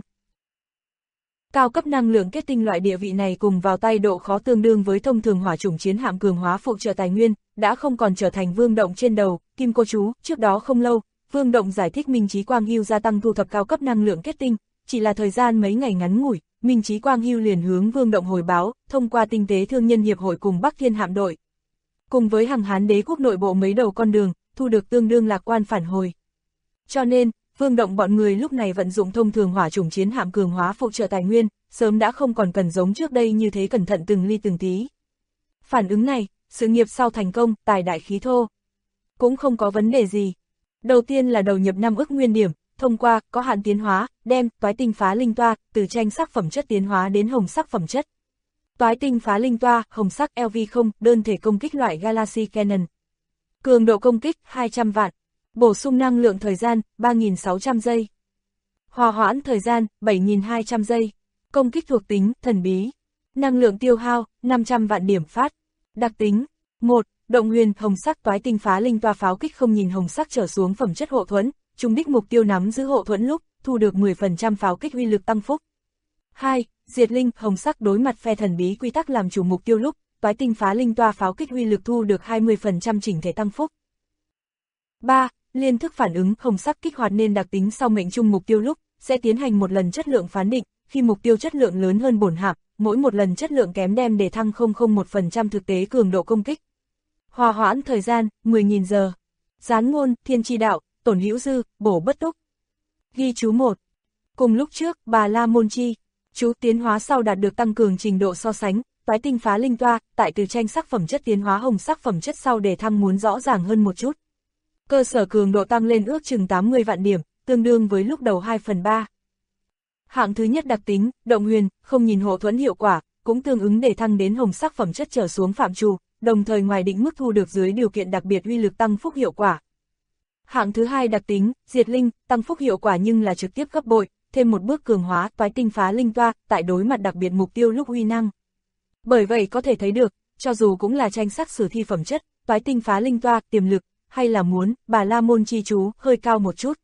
Cao cấp năng lượng kết tinh loại địa vị này cùng vào tay độ khó tương đương với thông thường hỏa chủng chiến hạm cường hóa phụ trợ tài nguyên, đã không còn trở thành Vương Động trên đầu, kim cô chú. Trước đó không lâu, Vương Động giải thích Minh Chí Quang Hưu gia tăng thu thập cao cấp năng lượng kết tinh, chỉ là thời gian mấy ngày ngắn ngủi, Minh Chí Quang Hưu liền hướng Vương Động hồi báo, thông qua tinh tế thương nhân hiệp hội cùng Bắc Thiên hạm đội. Cùng với Hằng Hán đế quốc nội bộ mấy đầu con đường, thu được tương đương lạc quan phản hồi. Cho nên, Vương Động bọn người lúc này vận dụng thông thường hỏa chủng chiến hạm cường hóa phụ trợ tài nguyên, sớm đã không còn cần giống trước đây như thế cẩn thận từng ly từng tí. Phản ứng này, sự nghiệp sau thành công, tài đại khí thô. Cũng không có vấn đề gì. Đầu tiên là đầu nhập 5 ức nguyên điểm, thông qua, có hạn tiến hóa, đem, toái tinh phá linh toa, từ tranh sắc phẩm chất tiến hóa đến hồng sắc phẩm chất. Toái tinh phá linh toa, hồng sắc LV0, đơn thể công kích loại Galaxy Cannon. Cường độ công kích, 200 vạn. Bổ sung năng lượng thời gian, 3.600 giây. Hòa hoãn thời gian, 7.200 giây. Công kích thuộc tính, thần bí. Năng lượng tiêu hao, 500 vạn điểm phát. Đặc tính, 1. Động huyền, hồng sắc toái tinh phá linh toa pháo kích không nhìn hồng sắc trở xuống phẩm chất hộ thuẫn, trúng đích mục tiêu nắm giữ hộ thuẫn lúc, thu được 10% pháo kích uy lực tăng phúc. 2. Diệt linh, hồng sắc đối mặt phe thần bí quy tắc làm chủ mục tiêu lúc, toái tinh phá linh toa pháo kích uy lực thu được 20% chỉnh thể tăng phúc. 3. Liên thức phản ứng, hồng sắc kích hoạt nên đặc tính sau mệnh trung mục tiêu lúc, sẽ tiến hành một lần chất lượng phán định, khi mục tiêu chất lượng lớn hơn bổn hạm, mỗi một lần chất lượng kém đem để thăng 001% thực tế cường độ công kích. Hòa hoãn thời gian, 10.000 giờ. Gián ngôn, thiên chi đạo, tổn hữu dư, bổ bất túc. Ghi chú 1. Cùng lúc trước, Bà La Môn chi chú tiến hóa sau đạt được tăng cường trình độ so sánh, toái tinh phá linh toa, tại từ tranh sắc phẩm chất tiến hóa hồng sắc phẩm chất sau để thăng muốn rõ ràng hơn một chút. Cơ sở cường độ tăng lên ước chừng 80 vạn điểm, tương đương với lúc đầu 2/3. Hạng thứ nhất đặc tính, động huyền, không nhìn hộ thuẫn hiệu quả, cũng tương ứng để thăng đến hồng sắc phẩm chất trở xuống phạm trù, đồng thời ngoài định mức thu được dưới điều kiện đặc biệt uy lực tăng phúc hiệu quả. Hạng thứ hai đặc tính, diệt linh, tăng phúc hiệu quả nhưng là trực tiếp gấp bội, thêm một bước cường hóa toái tinh phá linh toa, tại đối mặt đặc biệt mục tiêu lúc uy năng. Bởi vậy có thể thấy được, cho dù cũng là tranh sắc sử thi phẩm chất, toái tinh phá linh toa, tiềm lực, hay là muốn, Bà La Môn chi chú, hơi cao một chút.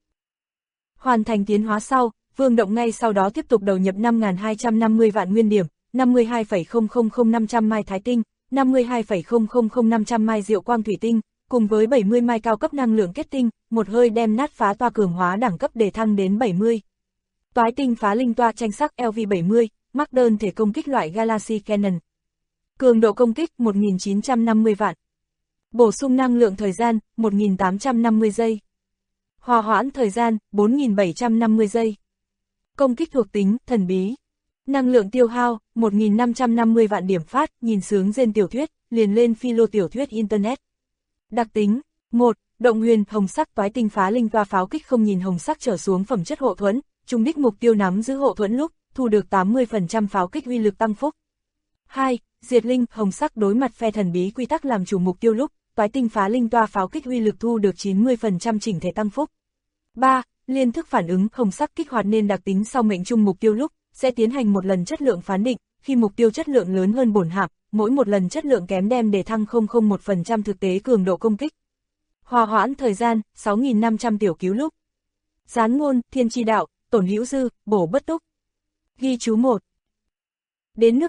Hoàn thành tiến hóa sau, Vương Động ngay sau đó tiếp tục đầu nhập 5.250 vạn nguyên điểm, 52,000500 mai thái tinh, 52,000500 mai diệu quang thủy tinh, cùng với 70 mai cao cấp năng lượng kết tinh, một hơi đem nát phá toa cường hóa đẳng cấp để thăng đến 70. Toái tinh phá linh toa tranh sắc LV70, mắc đơn thể công kích loại Galaxy Cannon. Cường độ công kích 1.950 vạn. Bổ sung năng lượng thời gian, 1.850 giây. Hòa hoãn thời gian, 4.750 giây. Công kích thuộc tính, thần bí. Năng lượng tiêu hao, 1.550 vạn điểm phát, nhìn sướng trên tiểu thuyết, liền lên philo tiểu thuyết Internet. Đặc tính, 1. Động huyền, hồng sắc toái tinh phá linh toa pháo kích không nhìn hồng sắc trở xuống phẩm chất hộ thuẫn, trúng đích mục tiêu nắm giữ hộ thuẫn lúc, thu được 80% pháo kích uy lực tăng phúc. 2. Diệt linh, hồng sắc đối mặt phe thần bí quy tắc làm chủ mục tiêu lúc, toái tinh phá linh toa pháo kích uy lực thu được 90% chỉnh thể tăng phúc. 3. Liên thức phản ứng, hồng sắc kích hoạt nên đặc tính sau mệnh trung mục tiêu lúc, sẽ tiến hành một lần chất lượng phán định, khi mục tiêu chất lượng lớn hơn bổn hạm, mỗi một lần chất lượng kém đem để thăng 001% thực tế cường độ công kích. Hòa hoãn thời gian, 6.500 tiểu cứu lúc. Gián ngôn, thiên chi đạo, tổn hữu dư, bổ bất túc. Ghi chú 1. Đến nước này,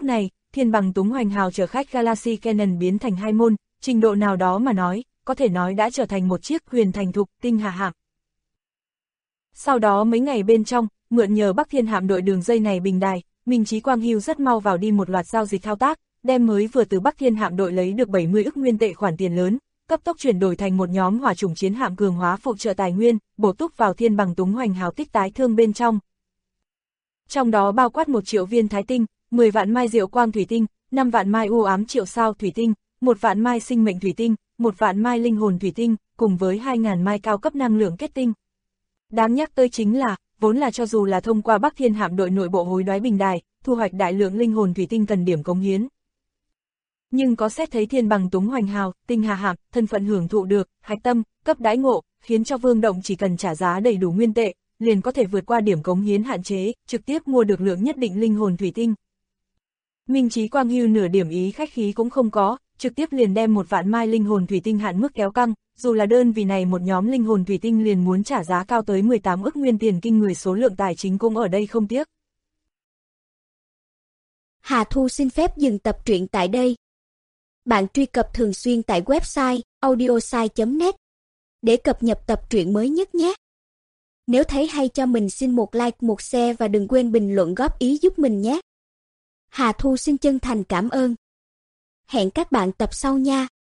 thiên bằng túng hoành hào chở khách Galaxy Cannon biến thành 2 môn, trình độ nào đó mà nói, có thể nói đã trở thành một chiếc huyền thành thục tinh hà hạm. Sau đó mấy ngày bên trong, mượn nhờ Bắc Thiên hạm đội đường dây này bình đài, Minh Chí Quang Hưu rất mau vào đi một loạt giao dịch thao tác, đem mới vừa từ Bắc Thiên hạm đội lấy được 70 ức nguyên tệ khoản tiền lớn, cấp tốc chuyển đổi thành một nhóm hỏa chủng chiến hạm cường hóa phụ trợ tài nguyên, bổ túc vào thiên bằng túng hoành hào tích tái thương bên trong. Trong đó bao quát 1 triệu viên thái tinh, 10 vạn mai diệu quang thủy tinh, 5 vạn mai u ám triệu sao thủy tinh, 1 vạn mai sinh mệnh thủy tinh, 1 vạn mai linh hồn thủy tinh, cùng với 2.000 mai cao cấp năng lượng kết tinh. Đáng nhắc tới chính là, vốn là cho dù là thông qua Bắc Thiên hạm đội nội bộ hối đoái bình đài, thu hoạch đại lượng linh hồn thủy tinh cần điểm cống hiến. Nhưng có xét thấy thiên bằng túng hoành hào, tinh hà hạm, thân phận hưởng thụ được, hạch tâm, cấp đãi ngộ, khiến cho Vương Động chỉ cần trả giá đầy đủ nguyên tệ, liền có thể vượt qua điểm cống hiến hạn chế, trực tiếp mua được lượng nhất định linh hồn thủy tinh. Minh Chí Quang Hưu nửa điểm ý khách khí cũng không có, trực tiếp liền đem 1 vạn mai linh hồn thủy tinh hạn mức kéo căng, dù là đơn vì này một nhóm linh hồn thủy tinh liền muốn trả giá cao tới 18 ức nguyên tiền kinh người, số lượng tài chính cũng ở đây không tiếc. Hà Thu xin phép dừng tập truyện tại đây. Bạn truy cập thường xuyên tại website audiosai.net để cập nhật tập truyện mới nhất nhé. Nếu thấy hay cho mình xin một like, một share và đừng quên bình luận góp ý giúp mình nhé. Hà Thu xin chân thành cảm ơn. Hẹn các bạn tập sau nha.